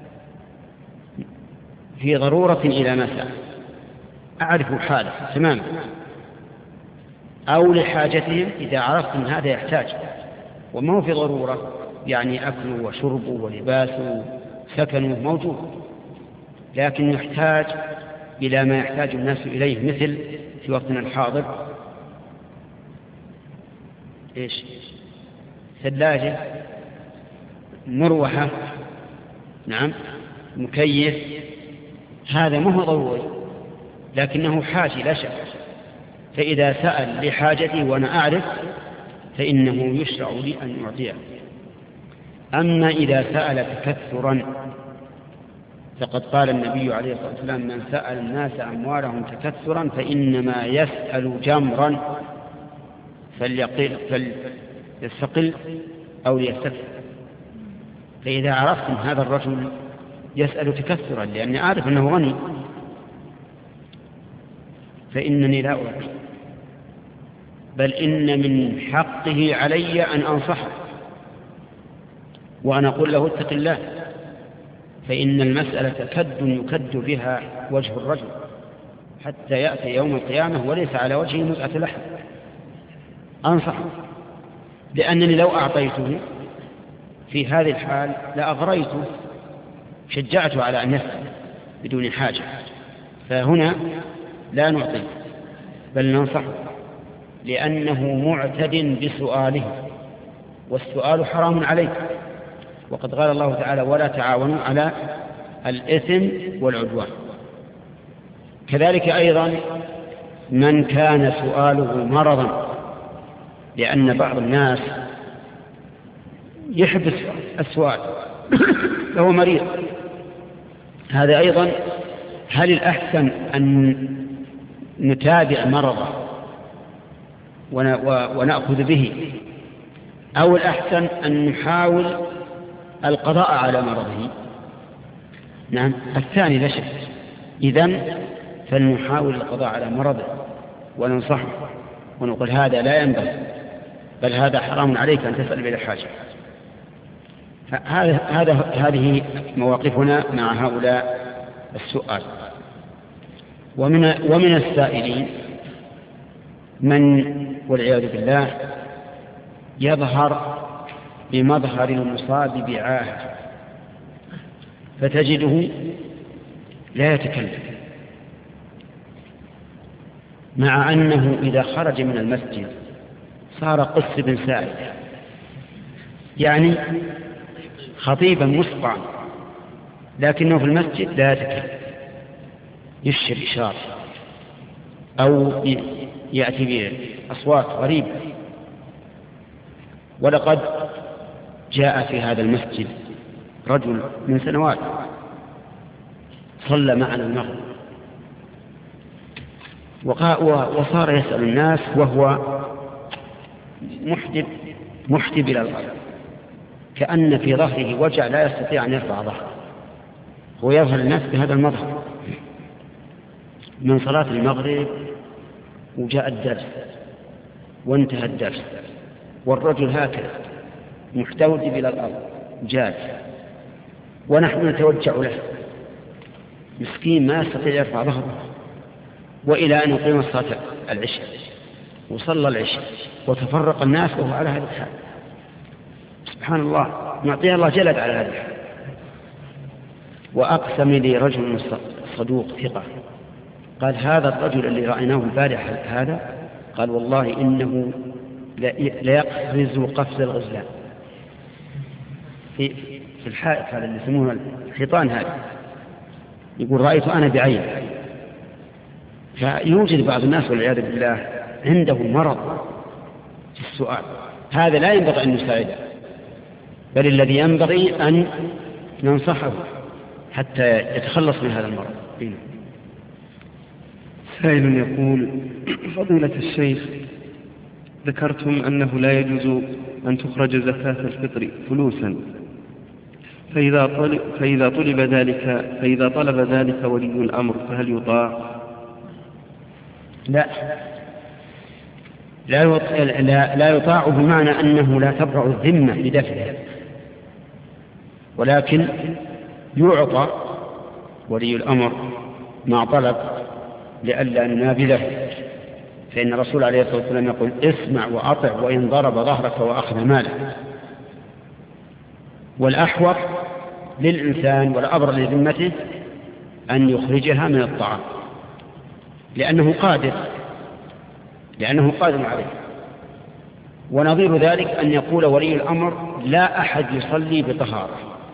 في ضرورة إلى ما سأل أعرف حاله تماما، أو لحاجتهم إذا عرفت أن هذا يحتاج وما هو في ضرورة، يعني أكله وشربه ولباسه سكنه موجود، لكن يحتاج إلى ما يحتاج الناس إليه، مثل في وقتنا الحاضر إيش؟ ثلاجة، مروحة، نعم، مكيف. هذا ما هو ضروري لكنه حاجة لا شك. فإذا سأل لحاجتي وأنا أعرف فإنه يشرع لي أن أعطيه. أما إذا سأل تكثرا فقد قال النبي عليه الصلاة والسلام: من سأل الناس أموالهم تكثرا فإنما يسأل جمرا فليستقل أو ليستكثر. فإذا عرفت أن هذا الرجل يسأل تكثرا لأني أعرف أنه غني فإنني لا أعطي، بل إن من حقه علي أن أنصحه وأنا أقول له اتق الله، فإن المسألة كد يكد بها وجه الرجل حتى يأتي يوم القيامة وليس على وجهه مزعة لحم. أنصحه، لأنني لو أعطيته في هذه الحال لأغريته، شجعته على أن يسأل بدون حاجة، فهنا لا نعطيه بل ننصحه، لأنه معتد بسؤاله، والسؤال حرام عليك، وقد قال الله تعالى ولا تعاونوا على الإثم والعدوان. كذلك أيضا من كان سؤاله مرضا، لأن بعض الناس يحب السؤال فهو مريض، هذا أيضا هل الأحسن أن نتابع مرضه ونأخذ به، أو الأحسن أن نحاول القضاء على مرضه؟ نعم الثاني لا شك. إذن فلنحاول القضاء على مرضه وننصحه ونقول هذا لا ينبغي، بل هذا حرام عليك أن تسأل بلا حاجة. هذا هذا هذه مواقفنا مع هؤلاء السؤال. ومن ومن السائلين من والعياذ بالله يظهر بمظهر المصاب بعاهة، فتجده لا يتكلم، مع أنه إذا خرج من المسجد صار قس بن سائد، يعني خطيبا مسقعا، لكنه في المسجد لا يتكلم، يشر إشارة أو يأتي بأصوات غريبة. ولقد جاء في هذا المسجد رجل من سنوات صلى معنا المغرب وصار يسأل الناس وهو محدب محدب إلى الأرض، كأن في ظهره وجع لا يستطيع أن يرفع ظهره، هو يظهر الناس بهذا المظهر من صلاة المغرب، وجاء الدرس وانتهى الدرس والرجل هكذا محتوجب إلى الأرض جالس، ونحن نتوجع له، مسكين ما يستطيع يرفع ظهره، وإلى أن يقيم صلاة العشاء وصلى العشاء وتفرق الناس وهو على هذا الحال. سبحان الله، نعطيه الله جلد على هذا الحال. وأقسم لي رجل صدوق ثقة قال هذا الرجل اللي رأيناه البارحة هذا، قال والله إنه ليقفز قفز الغزلان في في الحائط هذا اللي يسمونه الحيطان هذا، يقول رأيت أنا بعين. فيوجد بعض الناس والعياذ بالله عنده مرض في السؤال، هذا لا ينبغي أن نساعده، بل الذي ينبغي أن ننصحه حتى يتخلص من هذا المرض. سائل يقول فضيلة الشيخ، ذكرتم أنه لا يجوز أن تخرج زكاة الفطر فلوسا، فإذا طلب, فإذا طلب ذلك فإذا طلب ذلك ولي الأمر فهل يطاع؟ لا لا لا, لا يطاع بمعنى أنه لا تبرع الذمة لدفعه، ولكن يعطى ولي الأمر مع طلب لئلا ننابذه، فإن الرسول عليه الصلاة والسلام يقول اسمع وأطع وإن ضرب ظهرك وأخذ ماله. والأحوط للإنسان والأبرأ لذمته أن يخرجها من الطعام، لأنه قادر لأنه قادر عليه. ونظير ذلك أن يقول ولي الأمر لا أحد يصلي بطهارة،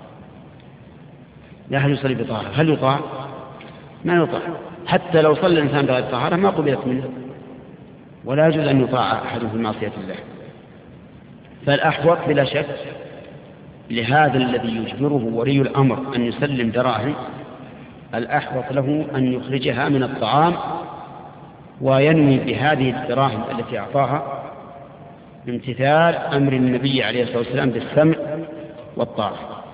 لا أحد يصلي بطهارة، هل يطاع؟ ما يطاع، حتى لو صلى الإنسان بغير طهارة ما قبلت منه، ولا يجوز أن يطاع أحد في معصية الله. فالأحوط بلا شك لهذا الذي يجبره ولي الأمر أن يسلم دراهم، الأحوط له أن يخرجها من الطعام وينوي بهذه الدراهم التي أعطاها امتثال أمر النبي عليه الصلاة والسلام بالسمع والطاعة.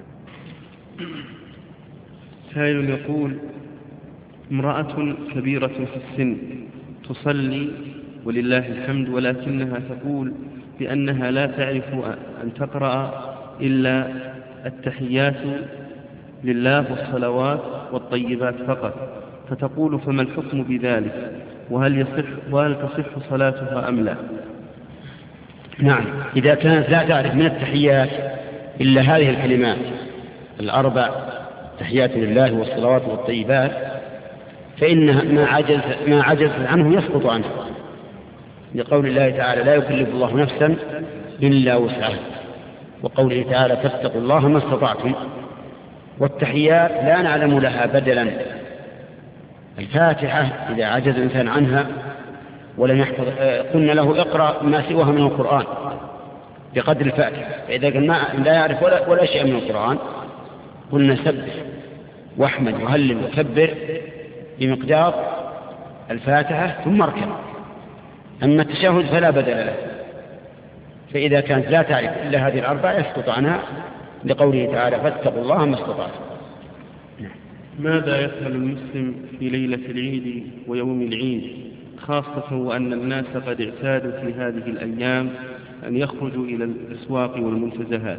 سائل يقول امرأة كبيرة في السن تصلي ولله الحمد، ولكنها تقول بأنها لا تعرف أن تقرأ إلا التحيات لله والصلوات والطيبات فقط، فتقول فما الحكم بذلك؟ وهل يصح وهل تصح صلاتها أم لا؟ نعم، إذا كانت لا تعرف من التحيات إلا هذه الكلمات الأربع، تحيات لله والصلوات والطيبات، فإنها ما عجز ما عجز عنه يسقط عنه، لقول الله تعالى لا يكلف الله نفسا إلا وسعها، وقوله تعالى فاتقوا الله ما استطعتم. والتحيات لا نعلم لها بدلا. الفاتحة إذا عجز الإنسان عنها ولم يحفظ قلنا له اقرأ ما سواها من القرآن بقدر الفاتحة، فإذا كان لا يعرف ولا, ولا شيء من القرآن قلنا سبح واحمد وهلل وكبر بمقدار الفاتحة ثم اركع. أما التشهد فلا بدل له، فإذا كانت لا تعرف إلا هذه الأربعة يسقط عنها، لقوله تعالى فاتقوا الله ما استطعتم. ماذا يفعل المسلم في ليلة العيد ويوم العيد، خاصة وأن الناس قد اعتادوا في هذه الأيام أن يخرجوا إلى الأسواق والمنتزهات؟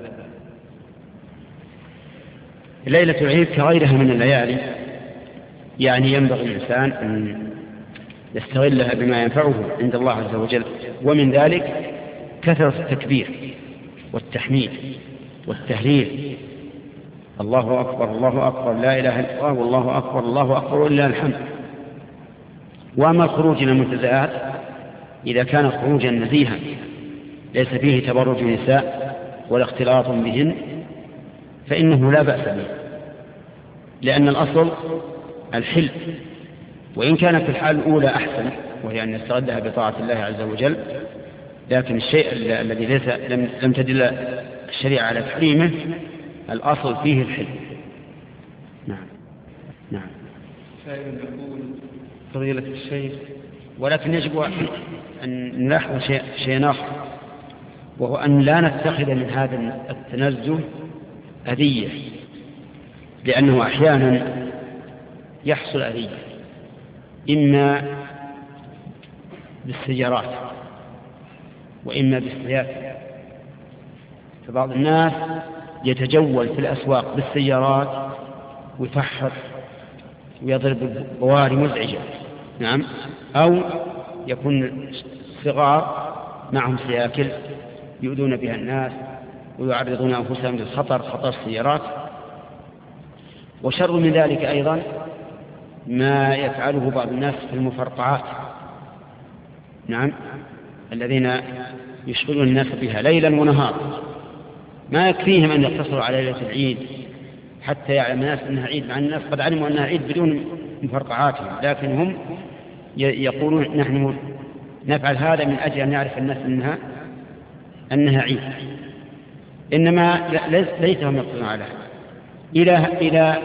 ليلة العيد كغيرها من الليالي، يعني ينبغي الإنسان أن يستغلها بما ينفعه عند الله عز وجل، ومن ذلك كثرة التكبير والتحميد والتهليل، الله أكبر الله أكبر لا إله إلا الله والله أكبر الله أكبر ولله الحمد. وأما الخروج إلى المنتزهات إذا كان خروجا نزيها ليس فيه تبرج النساء ولا اختلاط بهن فإنه لا بأس به، لأن الأصل الحل، وإن كانت في الحال الأولى أحسن وهي أن يستغلها بطاعة الله عز وجل، لكن الشيء الذي ليس لم, لم تدل الشريعة على تحريمه الأصل فيه الحل. نعم نعم. يقول فضيلة الشيخ، ولكن يجب أن نلاحظ شيء شيء آخر، وهو أن لا نتخذ من هذا التنزه أذية، لأنه أحيانا يحصل أذية إما بالسيارات وإما بالسياسة، فبعض الناس يتجول في الأسواق بالسيارات ويفحر ويضرب بواري مزعجة. نعم. أو يكون صغار معهم سياكل يؤذون بها الناس ويعرضون أنفسهم للخطر، خطر السيارات. وشر من ذلك أيضا ما يفعله بعض الناس في المفرقعات، نعم، الذين يشغلون الناس بها ليلا ونهارا، ما يكفيهم أن يقتصروا على ليلة العيد حتى يعلم الناس أنها عيد، مع الناس قد علموا أنها عيد بدون مفرقعاتهم، لكن هم يقولون نحن نفعل هذا من أجل أن يعرف الناس أنها أنها عيد، إنما ليس هم يقصدون على هذا. إلى إلى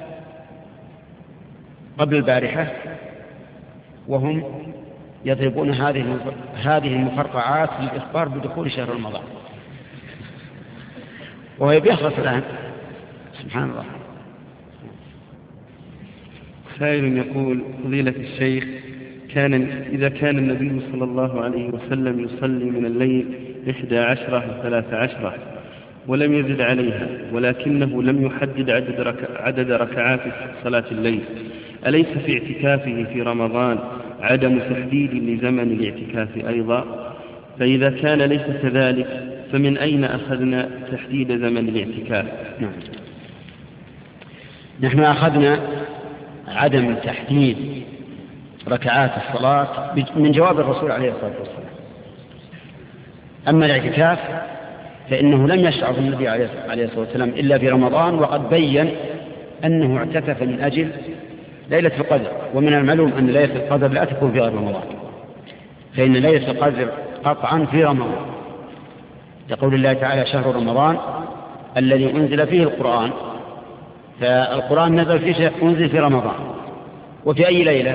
قبل البارحة وهم يضربون هذه هذه المفرقعات للإخبار بدخول شهر رمضان، وهي بيخلص الآن. سبحان الله. سائل يقول فضيلة الشيخ، كان إذا كان النبي صلى الله عليه وسلم يصلي من الليل إحدى عشرة وثلاث عشرة ولم يزد عليها، ولكنه لم يحدد عدد, رك... عدد ركعات صلاة الليل، أليس في اعتكافه في رمضان عدم تحديد لزمن الاعتكاف أيضا؟ فإذا كان ليس كذلك فمن أين أخذنا تحديد زمن الاعتكاف؟ نعم. نحن أخذنا عدم تحديد ركعات الصلاة من جواب الرسول عليه الصلاة والسلام. أما الاعتكاف فإنه لم يشرع النبي عليه الصلاة والسلام إلا في رمضان، وقد بين أنه اعتكف من أجل ليلة القدر، ومن المعلوم أن ليلة القدر لا تكون في غير رمضان، فإن ليلة القدر قطعا في رمضان، يقول الله تعالى شهر رمضان الذي أنزل فيه القرآن، فالقرآن نزل فيه أنزل في رمضان. وفي أي ليلة؟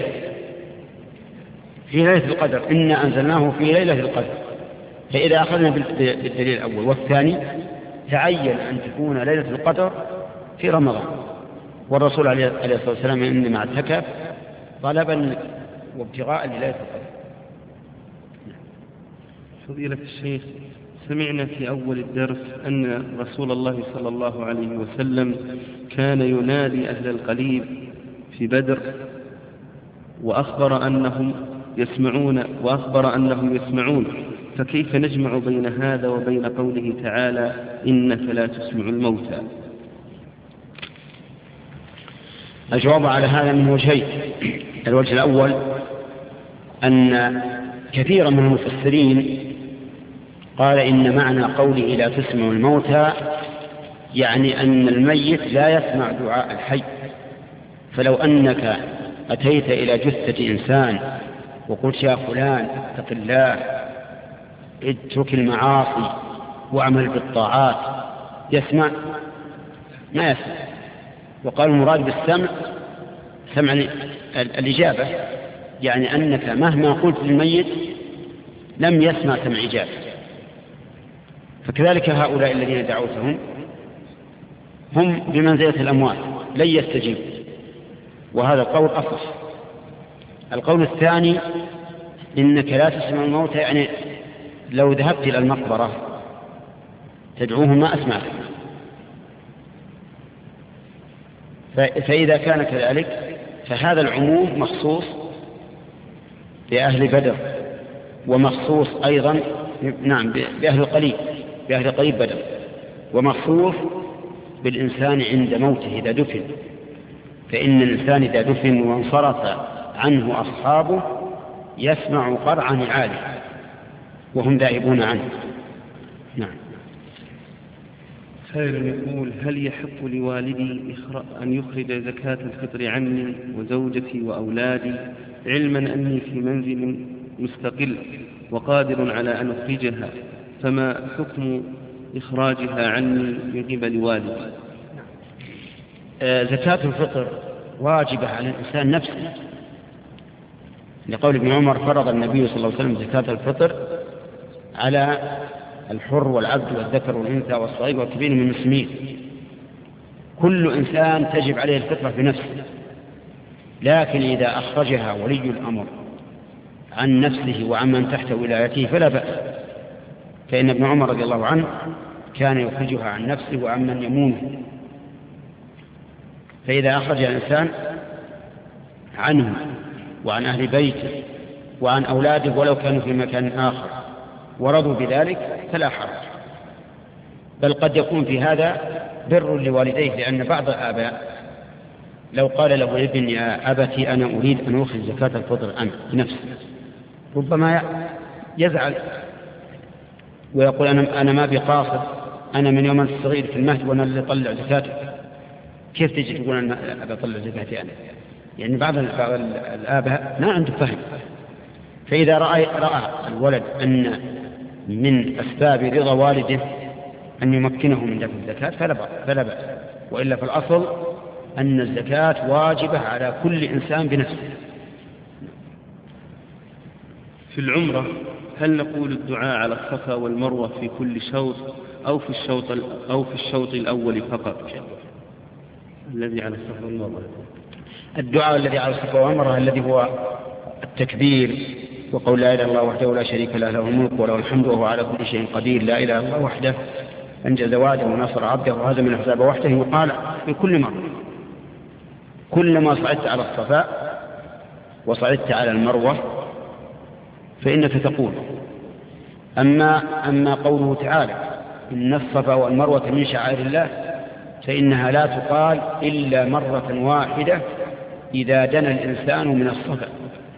في ليلة القدر، إنا أنزلناه في ليلة القدر. فإذا أخذنا بالدليل الأول والثاني تعين أن تكون ليلة القدر في رمضان، والرسول عليه الصلاة والسلام إنما اعتكف طلبا وابتغاء لليلة القدر. فضيلة الشيخ، سمعنا في أول الدرس أن رسول الله صلى الله عليه وسلم كان ينادي أهل القليب في بدر وأخبر أنهم يسمعون وأخبر أنهم يسمعون، فكيف نجمع بين هذا وبين قوله تعالى إنك لا تسمع الموتى؟ الجواب على هذا من وجهين. الوجه الأول أن كثيرا من المفسرين قال إن معنى قوله لا تسمع الموتى يعني أن الميت لا يسمع دعاء الحي. فلو أنك أتيت إلى جثة إنسان وقلت يا فلان اتق الله اترك المعاصي واعمل بالطاعات، يسمع؟ ما يسمع. وقال المراد بالسمع سمع الإجابة، يعني أنك مهما قلت للميت لم يسمع سمع إجابة. فكذلك هؤلاء الذين دعوتهم هم بمنزلة الأموات لن يستجيبوا، وهذا القول أصح. القول الثاني إنك لا تسمع الموتى يعني لو ذهبت إلى المقبرة تدعوهم ما أسمعك. فإذا كان كذلك فهذا العموم مخصوص بأهل بدر ومخصوص أيضا نعم بأهل القليب بأهل قليب بدر، ومخصوص بالإنسان عند موته إذا دفن. فإن الإنسان إذا دفن وانصرف عنه أصحابه يسمع قرع نعاله وهم ذاهبون عنه. نعم. سائل يقول: هل يحق لوالدي أن يخرج زكاة الفطر عني وزوجتي وأولادي، علما أني في منزل مستقل وقادر على أن أخرجها، فما حكم إخراجها عني من قبل والدي؟ آه زكاة الفطر واجبة على الإنسان نفسه، لقول ابن عمر: فرض النبي صلى الله عليه وسلم زكاة الفطر على الحر والعبد والذكر والأنثى والصغير والكبير من المسلمين. كل إنسان تجب عليه الفطرة بنفسه، لكن إذا أخرجها ولي الأمر عن نفسه وعن من تحت ولايته فلا بأس، فإن ابن عمر رضي الله عنه كان يخرجها عن نفسه وعن من يمونه. فإذا أخرج الإنسان عنه وعن أهل بيته وعن أولاده ولو كانوا في مكان آخر ورضوا بذلك فلا حرج، بل قد يكون في هذا بر لوالديه، لأن بعض الآباء لو قال له ابن: يا أبتي أنا أريد أن أخرج زكاة الفطر أنا بنفسي، ربما يزعل ويقول: أنا, أنا ما بقاصد، أنا من يوم الصغير في المهد وأنا اللي أطلع زكاته، كيف تجي تقول أنا أبي أطلع زكاتي أنا؟ يعني بعض الآباء ما عنده فهم. فإذا رأى, رأى الولد أن من أسباب رضا والده أن يمكنه من دفع الزكاة فلا بأس، وإلا في الأصل أن الزكاة واجبة على كل إنسان بنفسه. في العمرة هل نقول الدعاء على الصفا والمروة في كل شوط أو في الشوط أو في الشوط الأول فقط؟ الذي على الصفا والمروة، الدعاء الذي على الصفا والمروة الذي هو التكبير وقول لا إله إلا الله وحده لا شريك له، له الملك وله الحمد وهو على كل شيء قدير، لا إله إلا الله وحده أنجز وعده ونصر عبده وهذا من الحساب وحده، يقال في كل مرة. كلما صعدت على الصفاء وصعدت على المروة فإنك تقول. أما, أما قوله تعالى إن الصفا والمروة من شعائر الله فإنها لا تقال إلا مرة واحدة إذا دنا الإنسان من الصفا.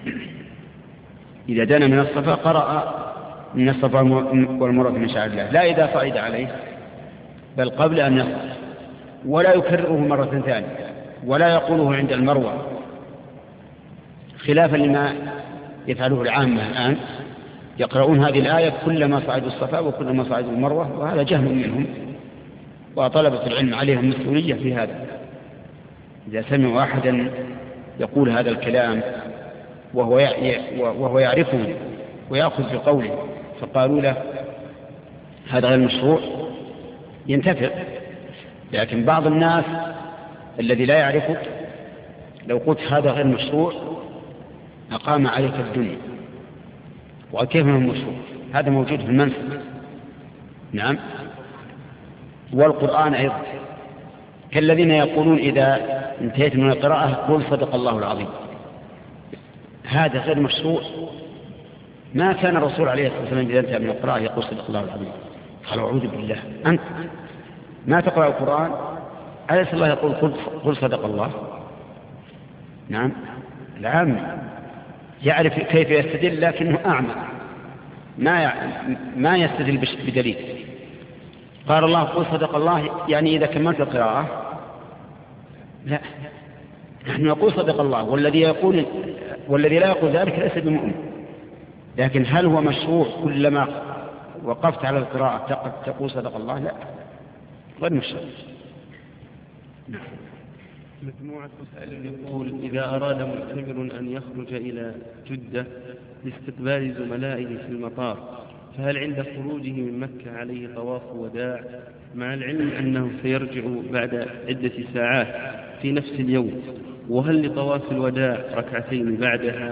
إذا دنا من الصفا قرأ إن الصفا والمروة من شعائر الله، لا إذا صعد عليه، بل قبل أن يصعد، ولا يكرره مرة ثانية، ولا يقوله عند المروة، خلافا لما يفعله العامة الآن، يقرؤون هذه الآية كلما صعدوا الصفا وكلما صعدوا المروة، وهذا جهل منهم، وطلبة العلم عليهم مسؤولية في هذا. إذا سمعوا أحدا يقول هذا الكلام وهو وهو يعرفه ويأخذ بقوله فقالوا له هذا غير مشروع ينتفع. لكن بعض الناس الذي لا يعرفك لو قلت هذا غير مشروع أقام عليك الدنيا، وكيف هو مشروع؟ هذا موجود في المنسك نعم. والقرآن أيضا كالذين يقولون إذا انتهيت من القراءة قل صدق الله العظيم، هذا غير مشروع. ما كان الرسول عليه الصلاة والسلام إذا انتهى من القراءة يقول صدق الله العظيم. قال أعوذ بالله، أنت ما تقرأ القرآن أليس الله يقول قل صدق الله؟ نعم. العام يعرف كيف يستدل لكنه أعمى، ما ما يستدل بدليل. قال الله قل صدق الله يعني إذا كملت القراءة، لا، نحن نقول صدق الله، والذي يقول والذي لا يقول ذلك ليس بمؤمن. لكن هل هو مشروع كلما وقفت على القراءة تقول صدق الله؟ لا، غير مشروع. نعم. مجموعة مسائل يقول إذا أراد معتمر أن يخرج إلى جدة لاستقبال زملائه في المطار، فهل عند خروجه من مكة عليه طواف وداع، مع العلم أنه سيرجع بعد عدة ساعات في نفس اليوم؟ وهل لطواف الوداع ركعتين بعدها؟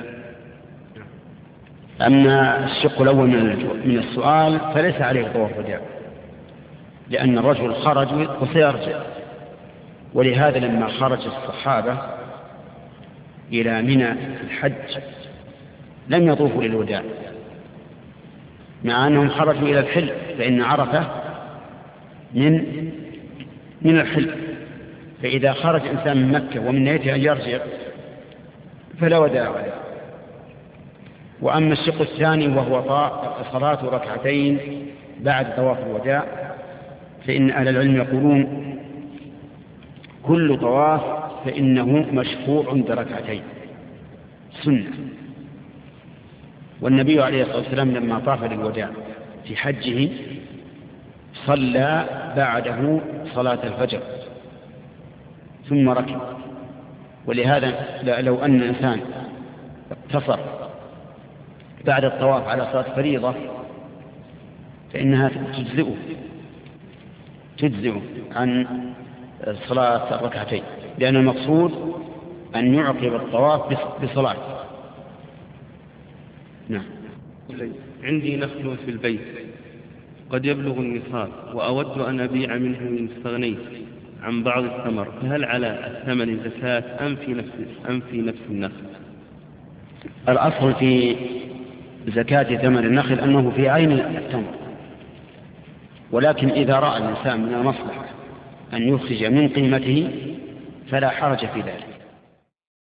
أما الشق الأول من السؤال فليس عليه طواف وداع، لأن الرجل خرج وسيرجع. ولهذا لما خرج الصحابة إلى منى في الحج لم يطوفوا للوداع، مع أنهم خرجوا إلى الحل، فإن عرفة من من الحل. فإذا خرج إنسان من مكة ومن نيته أن يرجع فلا وداع عليه. وأما الشق الثاني وهو صلاة ركعتين بعد طواف الوداع، فإن أهل العلم يقولون كل طواف فإنه مشفوع بركعتين سنة. والنبي عليه الصلاة والسلام لما طاف للوداع في حجه صلى بعده صلاة الفجر ثم ركب. ولهذا لو أن إنسان اقتصر بعد الطواف على صلاة فريضة فإنها تجزئه تجزئه عن صلاة الركعتين، لأن المقصود أن يعقب الطواف بصلاة. نعم. عندي نخل في البيت قد يبلغ النصاب وأود أن أبيع منه إن استغنيت عن بعض الثمر، فهل على الثمن زكاة أم في نفس أم في نفس النخل؟ الأصل في زكاة ثمن النخل أنه في عين التمر، ولكن إذا رأى الإنسان من المصلحة أن يخرج من قيمته فلا حرج في ذلك.